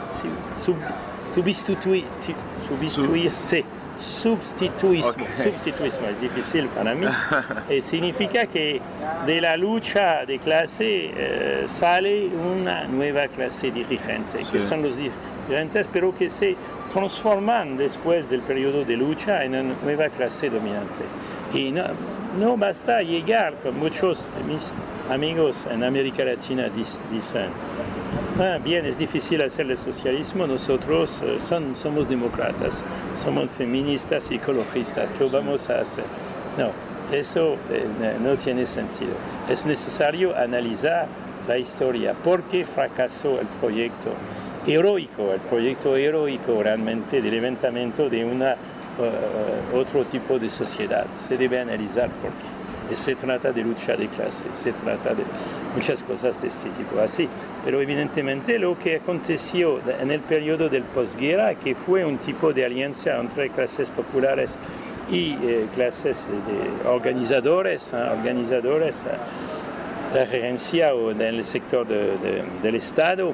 substituismo es difícil para mí. Significa que de la lucha de clase sale una nueva clase dirigente, que son los dirigentes, pero que se transforman después del periodo de lucha en una nueva clase dominante. Y no basta llegar, como muchos de mis amigos en América Latina dicen, bien, es difícil hacer el socialismo, nosotros somos demócratas, somos feministas y ecologistas, lo vamos a hacer. No, eso no tiene sentido. Es necesario analizar la historia, por qué fracasó el proyecto heroico realmente del levantamiento de otro tipo de sociedad. Se debe analizar por qué. Se trata de lucha de clase, se trata de muchas cosas de este tipo así. Pero evidentemente lo que aconteció en el periodo del posguerra, que fue un tipo de alianza entre clases populares y clases de organizadores, la gerencia o en el sector del Estado,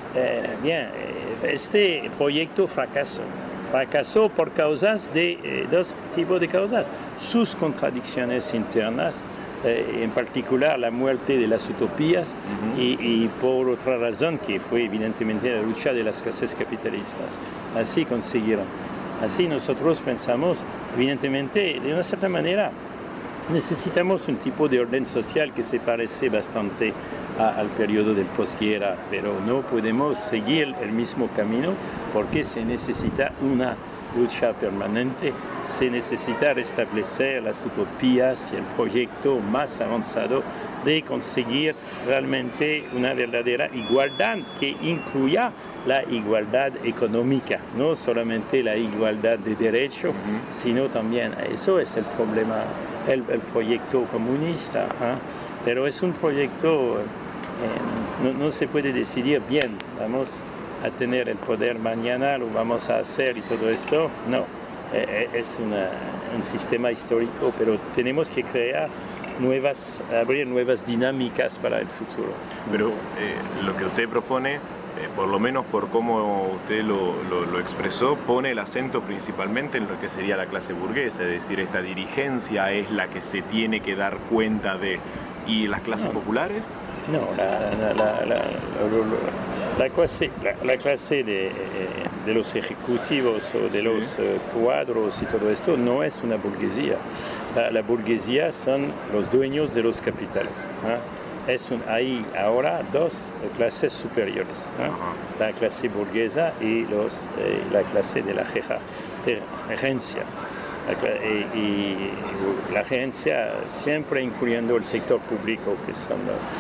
este proyecto fracasó por causas dos tipos de causas. Sus contradicciones internas, en particular la muerte de las utopías, y por otra razón que fue evidentemente la lucha de las clases capitalistas. Así consiguieron. Así nosotros pensamos, evidentemente, de una cierta manera, necesitamos un tipo de orden social que se parece bastante al periodo del posguerra, pero no podemos seguir el mismo camino porque se necesita una lucha permanente, se necesita restablecer las utopías y el proyecto más avanzado de conseguir realmente una verdadera igualdad que incluya la igualdad económica, no solamente la igualdad de derecho, sino también, eso es el problema, el proyecto comunista, pero es un proyecto, no se puede decidir bien, vamos a tener el poder mañana, lo vamos a hacer y todo esto, no, es un sistema histórico, pero tenemos que crear abrir nuevas dinámicas para el futuro. Pero lo que usted propone, por lo menos por cómo usted lo expresó, pone el acento principalmente en lo que sería la clase burguesa, es decir, esta dirigencia es la que se tiene que dar cuenta de... ¿Y las clases populares? No, la clase de los ejecutivos o de los cuadros y todo esto no es una burguesía. La burguesía son los dueños de los capitales. Hay ahora dos clases superiores, la clase burguesa y la clase de la gerencia. Y la gerencia siempre incluyendo el sector público, que son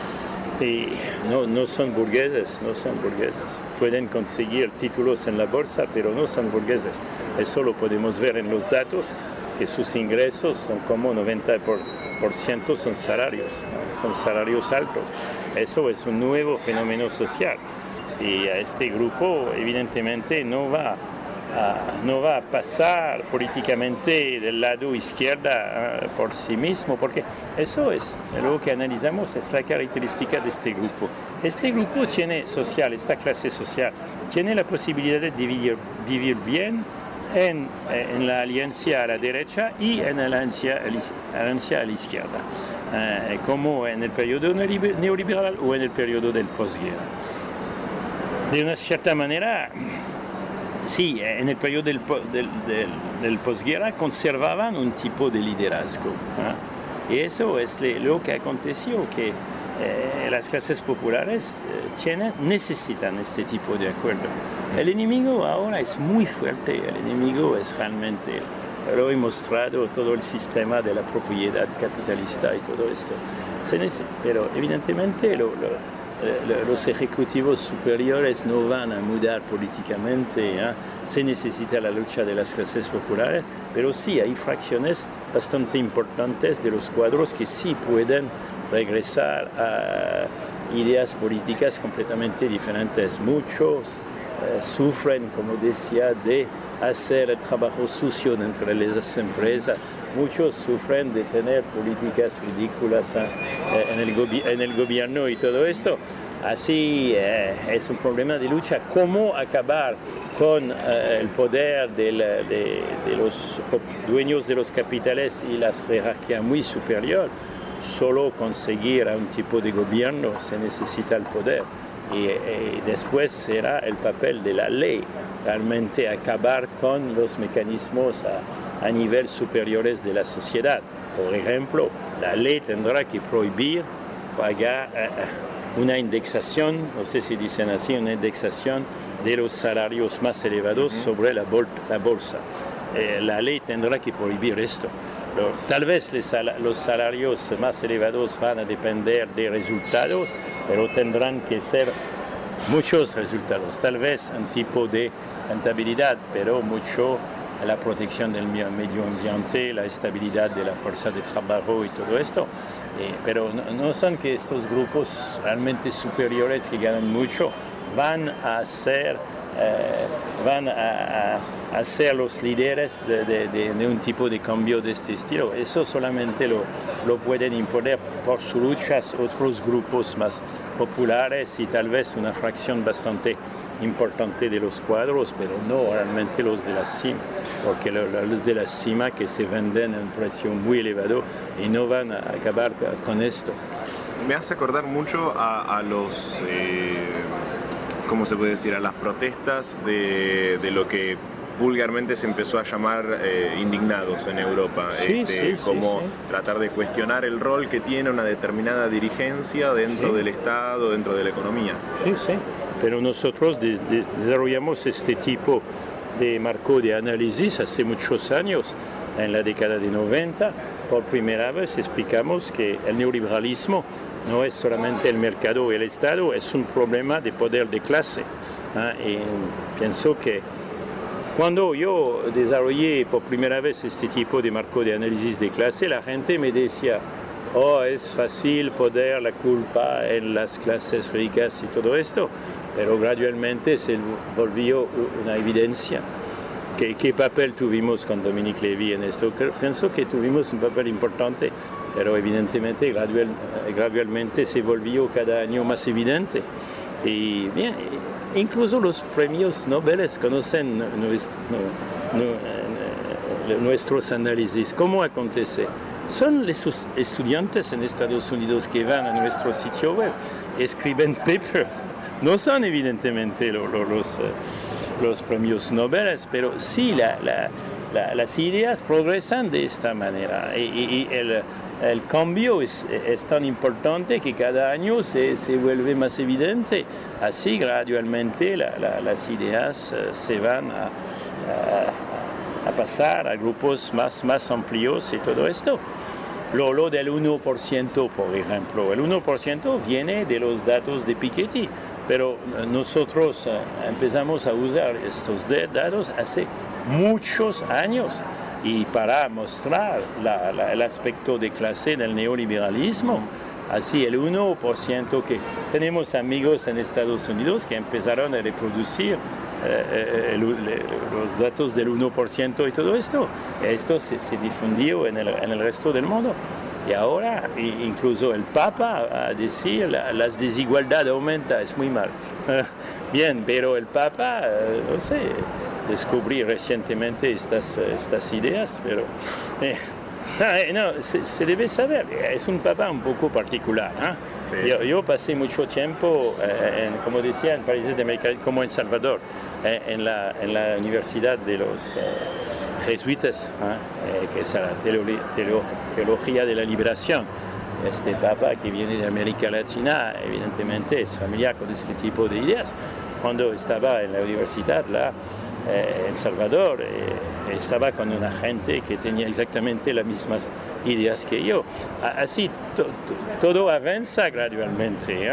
y no son burgueses. Pueden conseguir títulos en la bolsa, pero no son burgueses. Eso lo podemos ver en los datos, que sus ingresos son como 90% son salarios altos. Eso es un nuevo fenómeno social. Y a este grupo, evidentemente, no va a pasar políticamente del lado izquierda por sí mismo, porque eso es lo que analizamos, es la característica de este grupo. Este grupo tiene esta clase social, tiene la posibilidad de vivir bien en la alianza a la derecha y en la alianza a la izquierda, como en el periodo neoliberal o en el periodo del posguerra. De una cierta manera, sí, en el periodo del posguerra conservaban un tipo de liderazgo. Y eso es lo que aconteció, que las clases populares necesitan este tipo de acuerdo. El enemigo ahora es muy fuerte, el enemigo es realmente, lo he mostrado, todo el sistema de la propiedad capitalista y todo esto. Pero evidentemente los ejecutivos superiores no van a mudar políticamente, se necesita la lucha de las clases populares, pero sí hay fracciones bastante importantes de los cuadros que sí pueden regresar a ideas políticas completamente diferentes. Muchos sufren, como decía, de hacer el trabajo sucio dentro de las empresas. Muchos sufren de tener políticas ridículas en el gobierno y todo esto. Así es un problema de lucha. ¿Cómo acabar con el poder de los dueños de los capitales y la jerarquía muy superior? Solo conseguir a un tipo de gobierno se necesita el poder. Y después será el papel de la ley realmente acabar con los mecanismos a nivel superiores de la sociedad. Por ejemplo, la ley tendrá que prohibir pagar una indexación, no sé si dicen así, una indexación de los salarios más elevados sobre la bolsa. La ley tendrá que prohibir esto. Tal vez los salarios más elevados van a depender de resultados, pero tendrán que ser muchos resultados. Tal vez un tipo de rentabilidad, pero mucho la protección del medio ambiente, la estabilidad de la fuerza de trabajo y todo esto. Pero no son que estos grupos realmente superiores que ganan mucho van a ser los líderes de un tipo de cambio de este estilo. Eso solamente lo pueden imponer por sus luchas otros grupos más populares y tal vez una fracción bastante importante de los cuadros, pero no realmente los de la cima, porque los de la cima que se venden a un precio muy elevado y no van a acabar con esto. Me hace acordar mucho a los... ¿cómo se puede decir? A las protestas de lo que vulgarmente se empezó a llamar indignados en Europa, como tratar de cuestionar el rol que tiene una determinada dirigencia dentro del Estado, dentro de la economía. Sí, pero nosotros desarrollamos este tipo de marco de análisis hace muchos años. En la década de 90, por primera vez explicamos que el neoliberalismo no es solamente el mercado y el Estado, es un problema de poder de clase. Y pienso que cuando yo desarrollé por primera vez este tipo de marco de análisis de clase, la gente me decía, es fácil poner la culpa en las clases ricas y todo esto, pero gradualmente se volvió una evidencia. ¿Qué papel tuvimos con Dominique Lévy en esto? Pienso que tuvimos un papel importante, pero evidentemente gradualmente se volvió cada año más evidente. Y bien, incluso los premios Nobel conocen nuestros análisis. ¿Cómo acontece? Son los estudiantes en Estados Unidos que van a nuestro sitio web, escriben papers. No son evidentemente los premios Nobel, pero sí las ideas progresan de esta manera. Y el cambio es tan importante que cada año se vuelve más evidente. Así gradualmente las ideas se van a pasar a grupos más amplios y todo esto. Lo del 1%, por ejemplo. El 1% viene de los datos de Piketty, pero nosotros empezamos a usar estos datos hace muchos años y para mostrar el aspecto de clase del neoliberalismo. Así el 1% que tenemos amigos en Estados Unidos que empezaron a reproducir los datos del 1% y todo esto. Esto se difundió en el resto del mundo. Y ahora incluso el Papa a decir las desigualdades aumentan, es muy mal. Bien, pero el Papa, no sé, descubrí recientemente estas ideas, pero no, se debe saber, es un Papa un poco particular. Sí. Yo pasé mucho tiempo, como decía, en países de América, como en Salvador, en la Universidad de los jesuitas, que es la teología de la liberación. Este Papa que viene de América Latina, evidentemente es familiar con este tipo de ideas. Cuando estaba en la universidad, en Salvador, estaba con una gente que tenía exactamente las mismas ideas que yo. Así todo avanza gradualmente.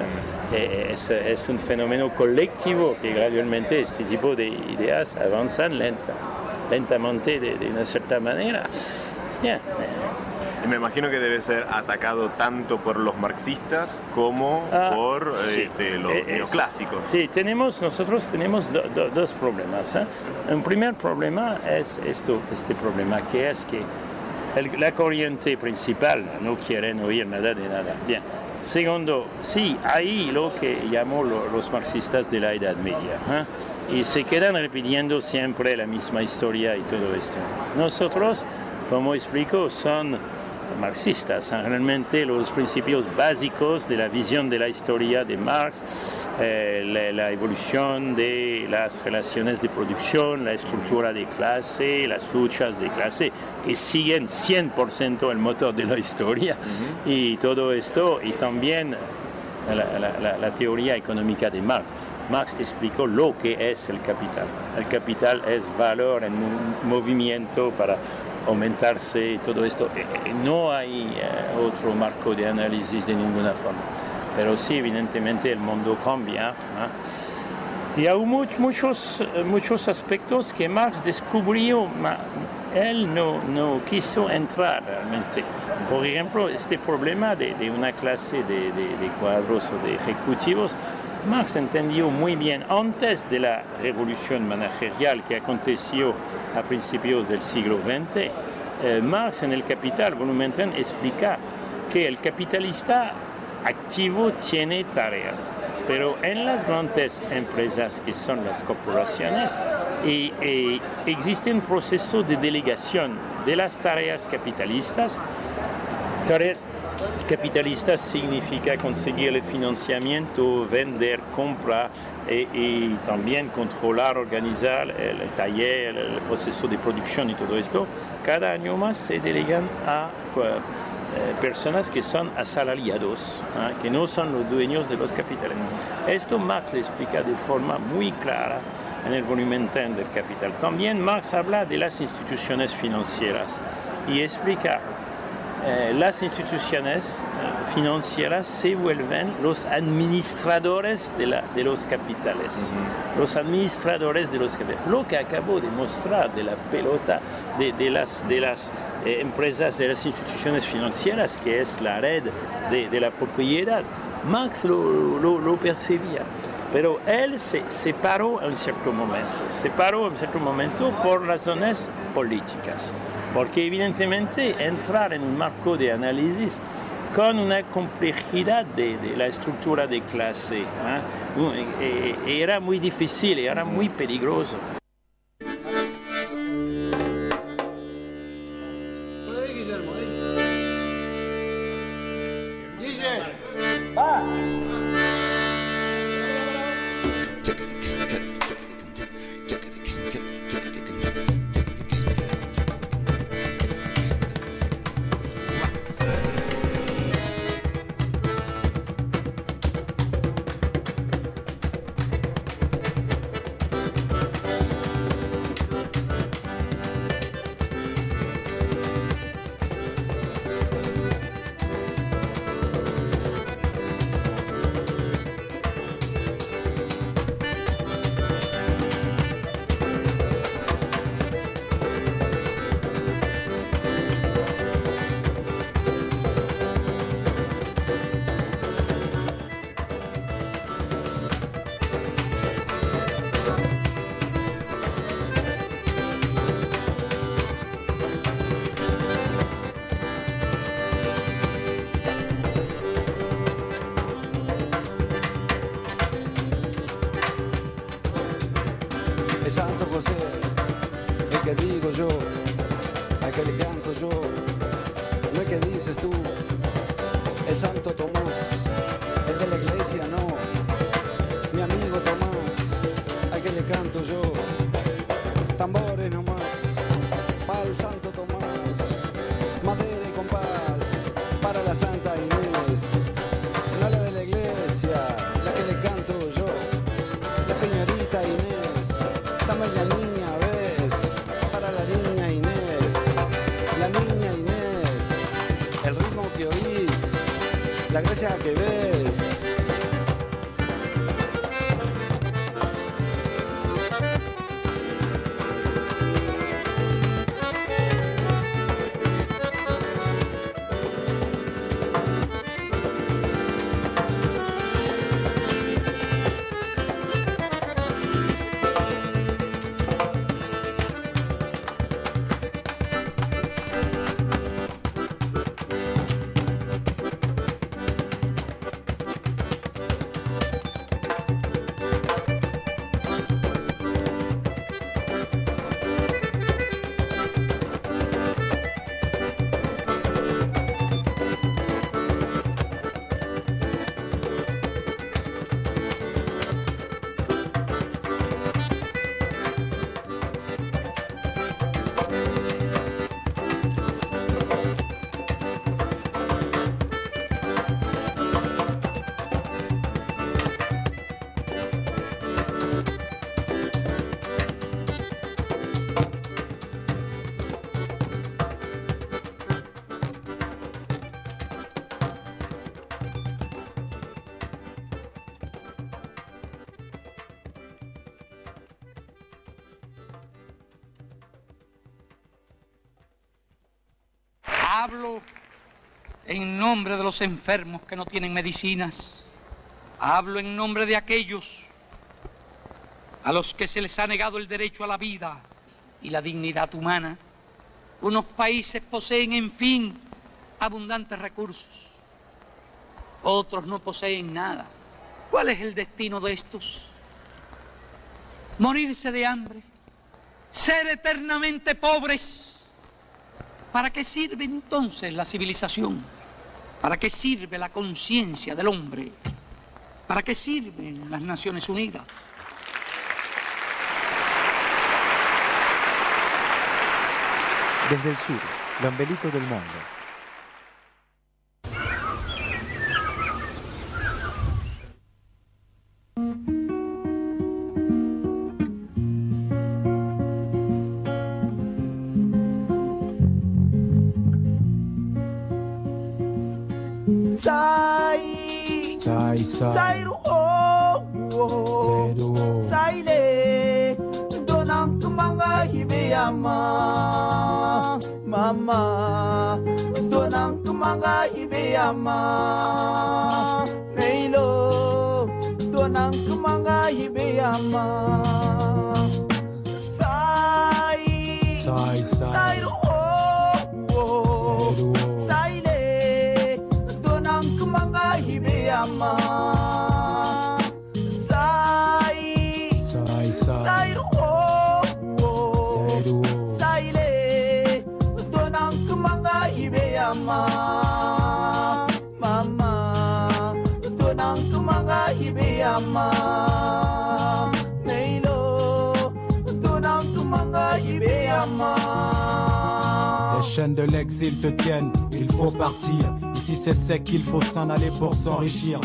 Es un fenómeno colectivo que gradualmente este tipo de ideas avanzan lentamente de una cierta manera. Yeah. Me imagino que debe ser atacado tanto por los marxistas como por los neoclásicos. Sí, nosotros tenemos dos problemas. Un primer problema es este problema, que es que la corriente principal no quieren oír nada de nada. Bien. Segundo, sí, hay lo que llamó los marxistas de la Edad Media, y se quedan repitiendo siempre la misma historia y todo esto. Nosotros, como explico, son marxistas. Realmente los principios básicos de la visión de la historia de Marx, la evolución de las relaciones de producción, la estructura de clase, las luchas de clase, que siguen 100% el motor de la historia, y todo esto, y también la teoría económica de Marx. Marx explicó lo que es el capital. El capital es valor en movimiento para aumentarse y todo esto. No hay otro marco de análisis de ninguna forma. Pero sí, evidentemente el mundo cambia. Y hay muchos aspectos que Marx descubrió, él no quiso entrar realmente. Por ejemplo, este problema de una clase de cuadros o de ejecutivos, Marx entendió muy bien antes de la revolución managerial que aconteció a principios del siglo XX. Marx en el Capital, volumen 3, explica que el capitalista activo tiene tareas, pero en las grandes empresas que son las corporaciones existe un proceso de delegación de las tareas capitalistas, capitalista significa conseguir el financiamiento, vender, comprar y también controlar, organizar el taller, el proceso de producción y todo esto. Cada año más se delegan a personas que son asalariados, que no son los dueños de los capitales. Esto Marx le explica de forma muy clara en el volumen 10 del Capital. También Marx habla de las instituciones financieras y explica las instituciones financieras se vuelven los administradores de los capitales. Los administradores de los capitales. Lo que acabo de mostrar de la pelota de las empresas, de las instituciones financieras, que es la red de la propiedad, Marx lo percibía. Pero él se separó en cierto momento por razones políticas. Porque evidentemente entrar en un marco de análisis con una complejidad de la estructura de clase era muy difícil, era muy peligroso. Hablo en nombre de los enfermos que no tienen medicinas. Hablo en nombre de aquellos a los que se les ha negado el derecho a la vida y la dignidad humana. Unos países poseen, en fin, abundantes recursos. Otros no poseen nada. ¿Cuál es el destino de estos? Morirse de hambre, ser eternamente pobres. ¿Para qué sirve entonces la civilización? ¿Para qué sirve la conciencia del hombre? ¿Para qué sirven las Naciones Unidas? Desde el sur, lo ombelico del mundo. Sai le donang kumanga hibeyama mama donang kumanga hibeyama meilo donang kumanga hibeyama sai le donang kumanga hibeyama mama donang kumanga hibeyama meilo donang kumanga hibeyama. Les chaînes de l'exil te tiennent, il faut partir. Ici c'est sec, il faut s'en aller pour s'enrichir.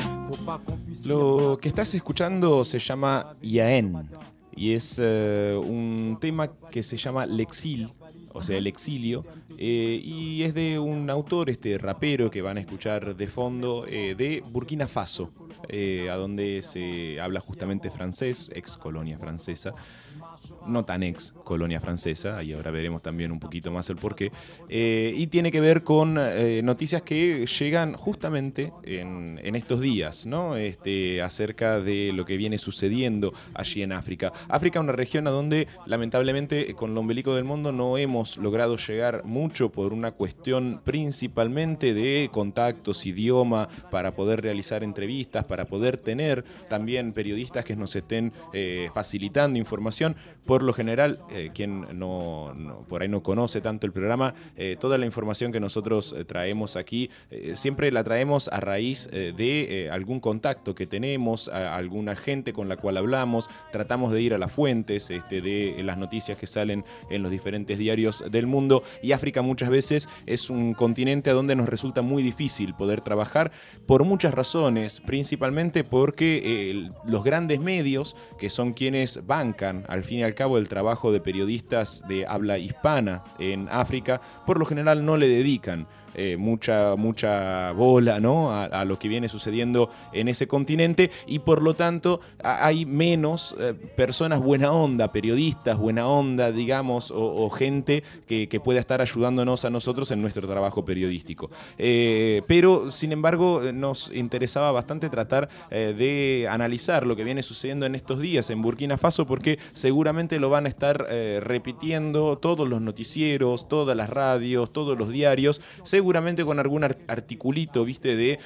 Lo que estás escuchando se llama Yaén y es un tema que se llama L'exil, o sea, el exilio, y es de un autor, rapero que van a escuchar de fondo, de Burkina Faso, a donde se habla justamente francés, ex colonia francesa. No tan ex colonia francesa, y ahora veremos también un poquito más el porqué, y tiene que ver con noticias que llegan justamente en estos días, ¿no? Acerca de lo que viene sucediendo allí en África. África, una región a donde lamentablemente con lo ombelico del mundo no hemos logrado llegar mucho por una cuestión principalmente de contactos, idioma, para poder realizar entrevistas, para poder tener también periodistas que nos estén facilitando información. Por lo general, quien por ahí no conoce tanto el programa, toda la información que nosotros traemos aquí, siempre la traemos a raíz de algún contacto que tenemos, a alguna gente con la cual hablamos, tratamos de ir a las fuentes de las noticias que salen en los diferentes diarios del mundo, y África muchas veces es un continente a donde nos resulta muy difícil poder trabajar por muchas razones, principalmente porque los grandes medios, que son quienes bancan al fin y al cabo el trabajo de periodistas de habla hispana en África, por lo general no le dedican mucha bola, ¿no? a lo que viene sucediendo en ese continente, y por lo tanto hay menos personas buena onda, periodistas buena onda, digamos, o gente que pueda estar ayudándonos a nosotros en nuestro trabajo periodístico. Pero, sin embargo, nos interesaba bastante tratar de analizar lo que viene sucediendo en estos días en Burkina Faso, porque seguramente lo van a estar repitiendo todos los noticieros, todas las radios, todos los diarios, seguramente con algún articulito, viste, de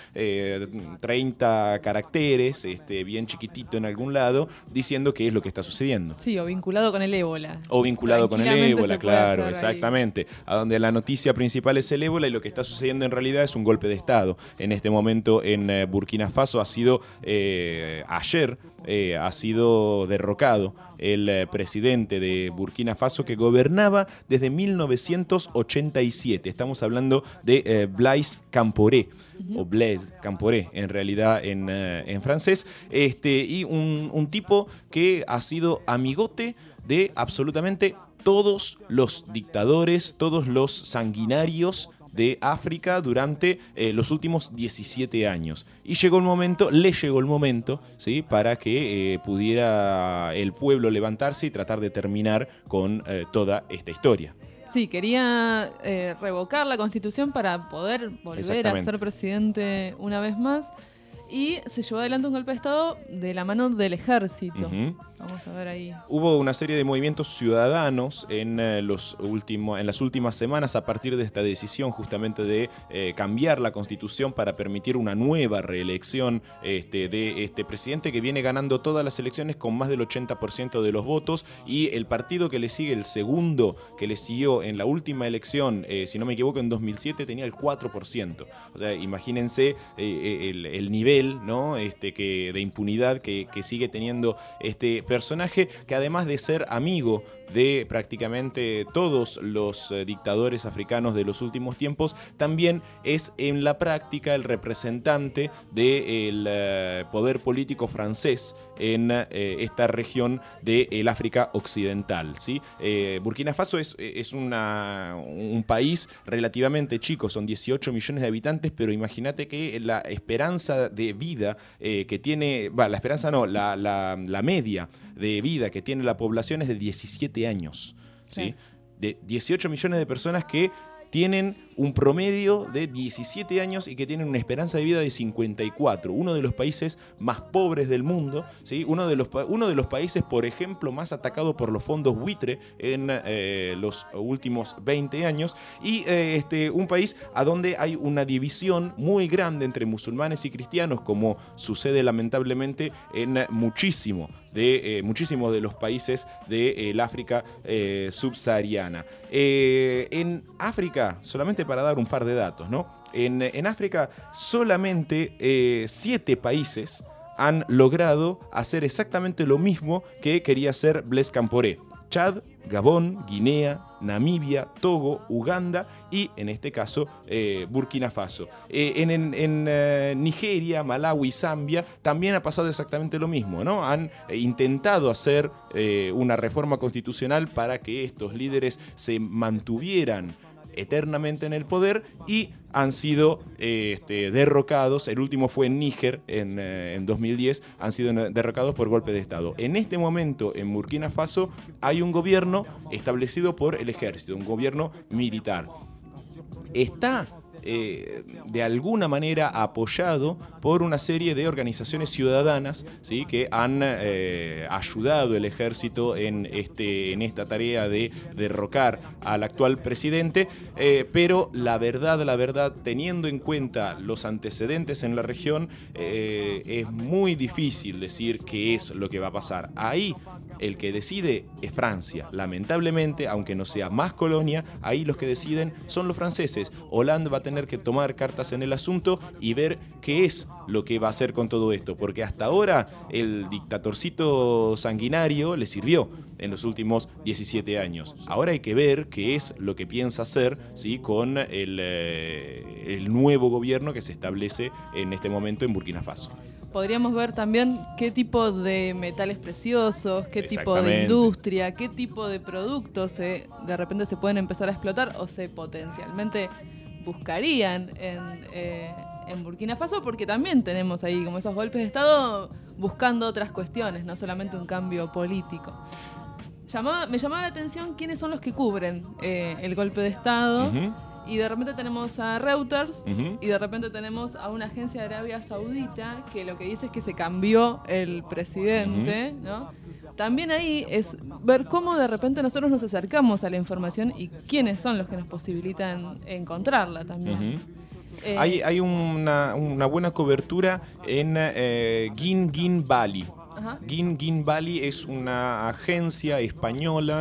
30 caracteres, bien chiquitito en algún lado, diciendo qué es lo que está sucediendo. Sí, o vinculado con el ébola. O vinculado con el ébola, claro, exactamente. A donde la noticia principal es el ébola, y lo que está sucediendo en realidad es un golpe de Estado. En este momento en Burkina Faso ha sido, ayer, ha sido derrocado el presidente de Burkina Faso, que gobernaba desde 1987. Estamos hablando de Blaise Compaoré, o Blaise Compaoré en realidad en francés, y un tipo que ha sido amigote de absolutamente todos los dictadores, todos los sanguinarios de África durante los últimos 17 años. Y le llegó el momento, ¿sí?, para que pudiera el pueblo levantarse y tratar de terminar con toda esta historia. Sí, quería revocar la Constitución para poder volver a ser presidente una vez más. y se llevó adelante un golpe de Estado de la mano del ejército. Ujú. Vamos a ver ahí. Hubo una serie de movimientos ciudadanos en las últimas semanas a partir de esta decisión justamente de cambiar la Constitución para permitir una nueva reelección de este presidente que viene ganando todas las elecciones con más del 80% de los votos, y el partido que le sigue, el segundo que le siguió en la última elección, si no me equivoco en 2007, tenía el 4%. O sea, imagínense el nivel, ¿no? De impunidad que sigue teniendo este personaje, que además de ser amigo de prácticamente todos los dictadores africanos de los últimos tiempos, también es en la práctica el representante del poder político francés en esta región del África Occidental, ¿sí? Burkina Faso es un país relativamente chico, son 18 millones de habitantes, pero imagínate que la esperanza de vida que tiene, la esperanza no, la media de vida que tiene la población es de 17 años, ¿sí? De 18 millones de personas que tienen un promedio de 17 años y que tienen una esperanza de vida de 54. Uno de los países más pobres del mundo, ¿sí? Uno de los países, por ejemplo, más atacado por los fondos buitre en los últimos 20 años. Y un país a donde hay una división muy grande entre musulmanes y cristianos, como sucede lamentablemente en muchísimos de los países del África subsahariana. En África, solamente para dar un par de datos, ¿no? En África solamente 7 países han logrado hacer exactamente lo mismo que quería hacer Blaise Compaoré: Chad, Gabón, Guinea, Namibia, Togo, Uganda y, en este caso, Burkina Faso. En Nigeria, Malawi y Zambia también ha pasado exactamente lo mismo, ¿no? Han intentado hacer una reforma constitucional para que estos líderes se mantuvieran eternamente en el poder y han sido derrocados. El último fue en Níger en 2010, han sido derrocados por golpe de Estado. En este momento en Burkina Faso hay un gobierno establecido por el ejército, un gobierno militar. Está de alguna manera apoyado por una serie de organizaciones ciudadanas, ¿sí? Que han ayudado al ejército en esta tarea de derrocar al actual presidente, pero la verdad, teniendo en cuenta los antecedentes en la región, es muy difícil decir qué es lo que va a pasar. Ahí el que decide es Francia. Lamentablemente, aunque no sea más colonia, ahí los que deciden son los franceses. Hollande va a tener que tomar cartas en el asunto y ver qué es lo que va a hacer con todo esto, porque hasta ahora el dictatorcito sanguinario le sirvió en los últimos 17 años. Ahora hay que ver qué es lo que piensa hacer, ¿sí? Con el nuevo gobierno que se establece en este momento en Burkina Faso. Podríamos ver también qué tipo de metales preciosos, qué tipo de industria, qué tipo de productos de repente se pueden empezar a explotar o se potencialmente buscarían en Burkina Faso, porque también tenemos ahí como esos golpes de Estado buscando otras cuestiones, no solamente un cambio político. Me llamaba la atención quiénes son los que cubren el golpe de Estado. Uh-huh. Y de repente tenemos a Reuters, uh-huh, y de repente tenemos a una agencia de Arabia Saudita que lo que dice es que se cambió el presidente, uh-huh, ¿no? También ahí es ver cómo de repente nosotros nos acercamos a la información y quiénes son los que nos posibilitan encontrarla también. Uh-huh. Hay una buena cobertura en Guin Bali. Guin Bali es una agencia española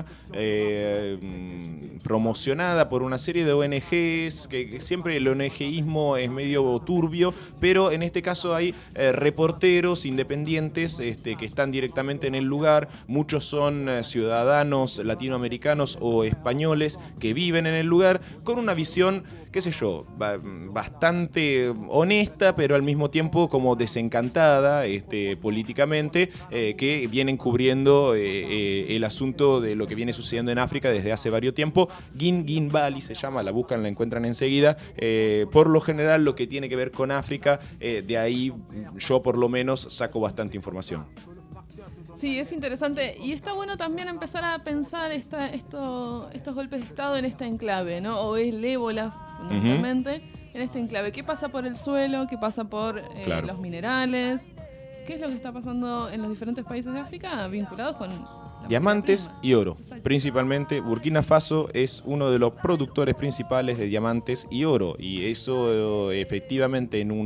promocionada por una serie de ONGs, que siempre el ONGismo es medio turbio, pero en este caso hay reporteros independientes que están directamente en el lugar. Muchos son ciudadanos latinoamericanos o españoles que viven en el lugar con una visión, qué sé yo, bastante honesta, pero al mismo tiempo como desencantada políticamente, que vienen cubriendo el asunto de lo que viene sucediendo en África desde hace varios tiempos. Guin Bali se llama, la buscan, la encuentran enseguida. Por lo general lo que tiene que ver con África, de ahí yo por lo menos saco bastante información. Sí, es interesante y está bueno también empezar a pensar estos golpes de Estado en esta enclave, ¿no? O es el ébola fundamentalmente, uh-huh, en este enclave. ¿Qué pasa por el suelo? ¿Qué pasa por Claro. los minerales? ¿Qué es lo que está pasando en los diferentes países de África vinculados con la Diamantes y oro. Principalmente Burkina Faso es uno de los productores principales de diamantes y oro. Y eso efectivamente en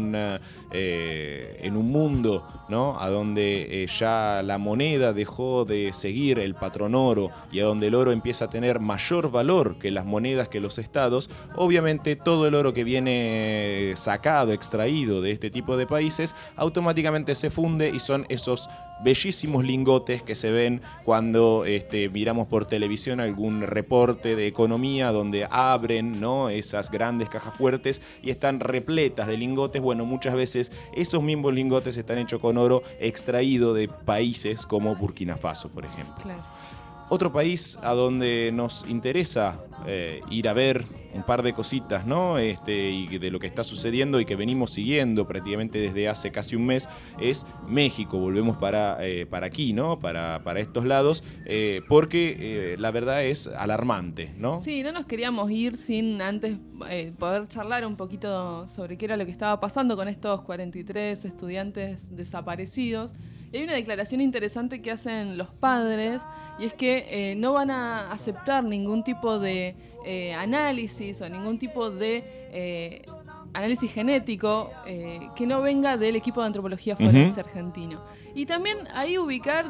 un mundo, ¿no?, a donde ya la moneda dejó de seguir el patrón oro y a donde el oro empieza a tener mayor valor que las monedas, que los estados, obviamente todo el oro que viene sacado, extraído de este tipo de países, automáticamente se funde y son esos bellísimos lingotes que se ven cuando miramos por televisión algún reporte de economía donde abren, ¿no?, esas grandes cajas fuertes y están repletas de lingotes. Bueno, muchas veces esos mismos lingotes están hechos con oro extraído de países como Burkina Faso, por ejemplo. Claro. Otro país a donde nos interesa ir a ver un par de cositas, ¿no?, y de lo que está sucediendo y que venimos siguiendo prácticamente desde hace casi un mes, es México. Volvemos para aquí, ¿no?, para estos lados, porque la verdad es alarmante, ¿no? Sí, no nos queríamos ir sin antes poder charlar un poquito sobre qué era lo que estaba pasando con estos 43 estudiantes desaparecidos. Y hay una declaración interesante que hacen los padres, y es que no van a aceptar ningún tipo de análisis o ningún tipo de análisis genético que no venga del equipo de antropología forense argentino. Y también ahí ubicar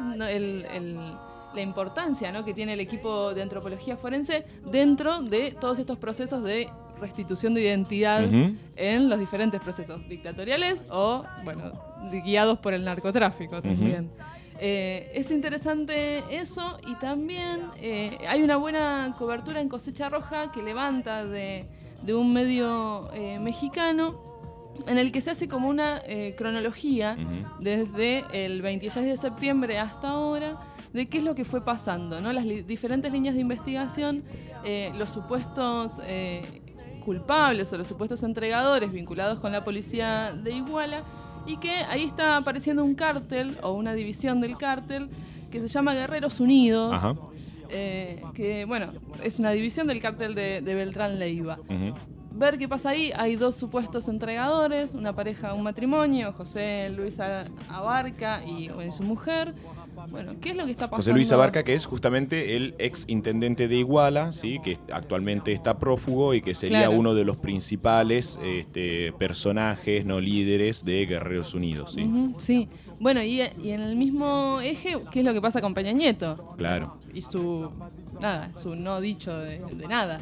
la importancia, ¿no?, que tiene el equipo de antropología forense dentro de todos estos procesos de restitución de identidad en los diferentes procesos dictatoriales o, bueno, guiados por el narcotráfico también. Es interesante eso, y también hay una buena cobertura en Cosecha Roja que levanta de un medio mexicano, en el que se hace como una cronología desde el 26 de septiembre hasta ahora de qué es lo que fue pasando, ¿no? Las diferentes líneas de investigación, los supuestos culpables o los supuestos entregadores vinculados con la policía de Iguala, y que ahí está apareciendo un cártel o una división del cártel que se llama Guerreros Unidos. Ajá. Que, bueno, es una división del cártel de Beltrán Leiva. Ver qué pasa ahí. Hay dos supuestos entregadores, una pareja, un matrimonio, José Luis Abarca y su mujer. Bueno, ¿qué es lo que está pasando? José Luis Abarca, que es justamente el ex intendente de Iguala, ¿sí?, que actualmente está prófugo y que sería uno de los principales personajes, no líderes de Guerreros Unidos. ¿Sí? Sí. Bueno, y en el mismo eje, ¿qué es lo que pasa con Peña Nieto? Claro. Y su no dicho de nada.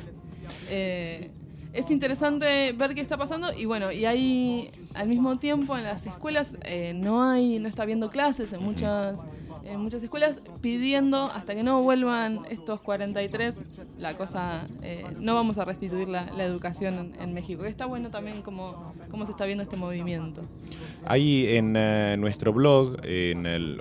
Es interesante ver qué está pasando, y bueno, y hay al mismo tiempo en las escuelas no está habiendo clases en muchas escuelas, pidiendo hasta que no vuelvan estos 43 la cosa, no vamos a restituir la educación en México. Está bueno también cómo se está viendo este movimiento. Ahí en nuestro blog, en el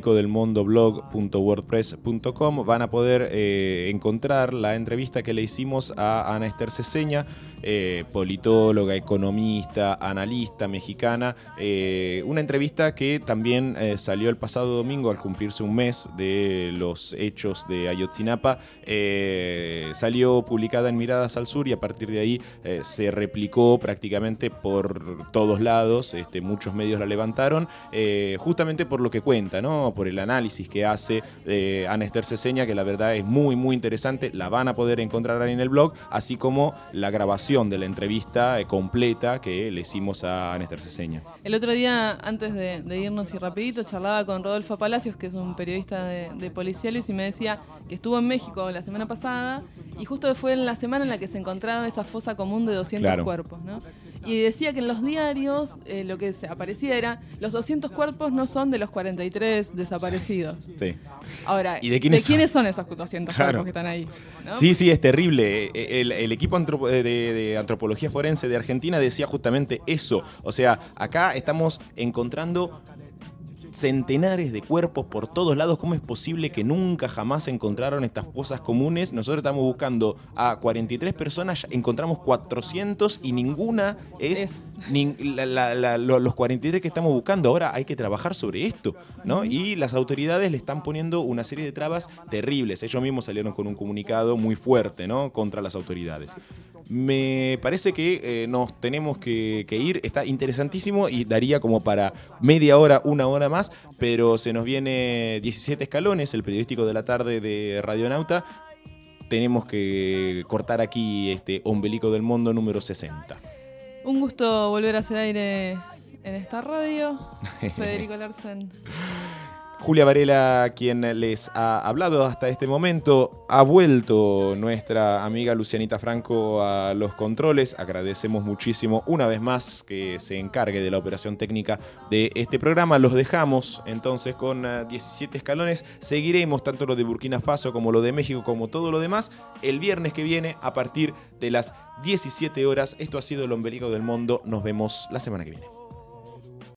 ombelicodelmondoblog.wordpress.com, van a poder encontrar la entrevista que le hicimos a Ana Esther Ceseña, politóloga, economista, analista mexicana, una entrevista que también salió el pasado domingo al cumplirse un mes de los hechos de Ayotzinapa. Salió publicada en Miradas al Sur y a partir de ahí se replicó prácticamente por todos lados. Muchos medios la levantaron, justamente por lo que cuenta, ¿no?, por el análisis que hace Ana Esther Ceseña, que la verdad es muy, muy interesante. La van a poder encontrar ahí en el blog, así como la grabación de la entrevista completa que le hicimos a Ana Esther Ceseña. El otro día, antes de irnos y rapidito, charlaba con Rodolfo Palacios, que es un periodista de policiales, y me decía que estuvo en México la semana pasada y justo fue en la semana en la que se encontraron esa fosa común de 200 cuerpos, ¿no? Y decía que en los diarios lo que se aparecía era: los 200 cuerpos no son de los 43 desaparecidos. Sí. Ahora, ¿y de quiénes son esos 200 cuerpos que están ahí? ¿No? Sí, es terrible. El equipo de antropología forense de Argentina decía justamente eso. O sea, acá estamos encontrando centenares de cuerpos por todos lados. ¿Cómo es posible que nunca jamás se encontraron estas fosas comunes? Nosotros estamos buscando a 43 personas, ya encontramos 400 y ninguna es los 43 que estamos buscando. Ahora hay que trabajar sobre esto, ¿no? Y las autoridades le están poniendo una serie de trabas terribles. Ellos mismos salieron con un comunicado muy fuerte, ¿no?, contra las autoridades. Me parece que nos tenemos que ir. Está interesantísimo y daría como para media hora, una hora más, pero se nos viene 17 escalones, el periodístico de la tarde de Radionauta. Tenemos que cortar aquí este Ombelico del Mundo número 60. Un gusto volver a hacer aire en esta radio. Federico Larsen. Julia Varela, quien les ha hablado hasta este momento. Ha vuelto nuestra amiga Lucianita Franco a los controles. Agradecemos muchísimo una vez más que se encargue de la operación técnica de este programa. Los dejamos entonces con 17 escalones. Seguiremos tanto lo de Burkina Faso como lo de México como todo lo demás el viernes que viene a partir de las 17 horas. Esto ha sido el Ombelico del Mundo. Nos vemos la semana que viene.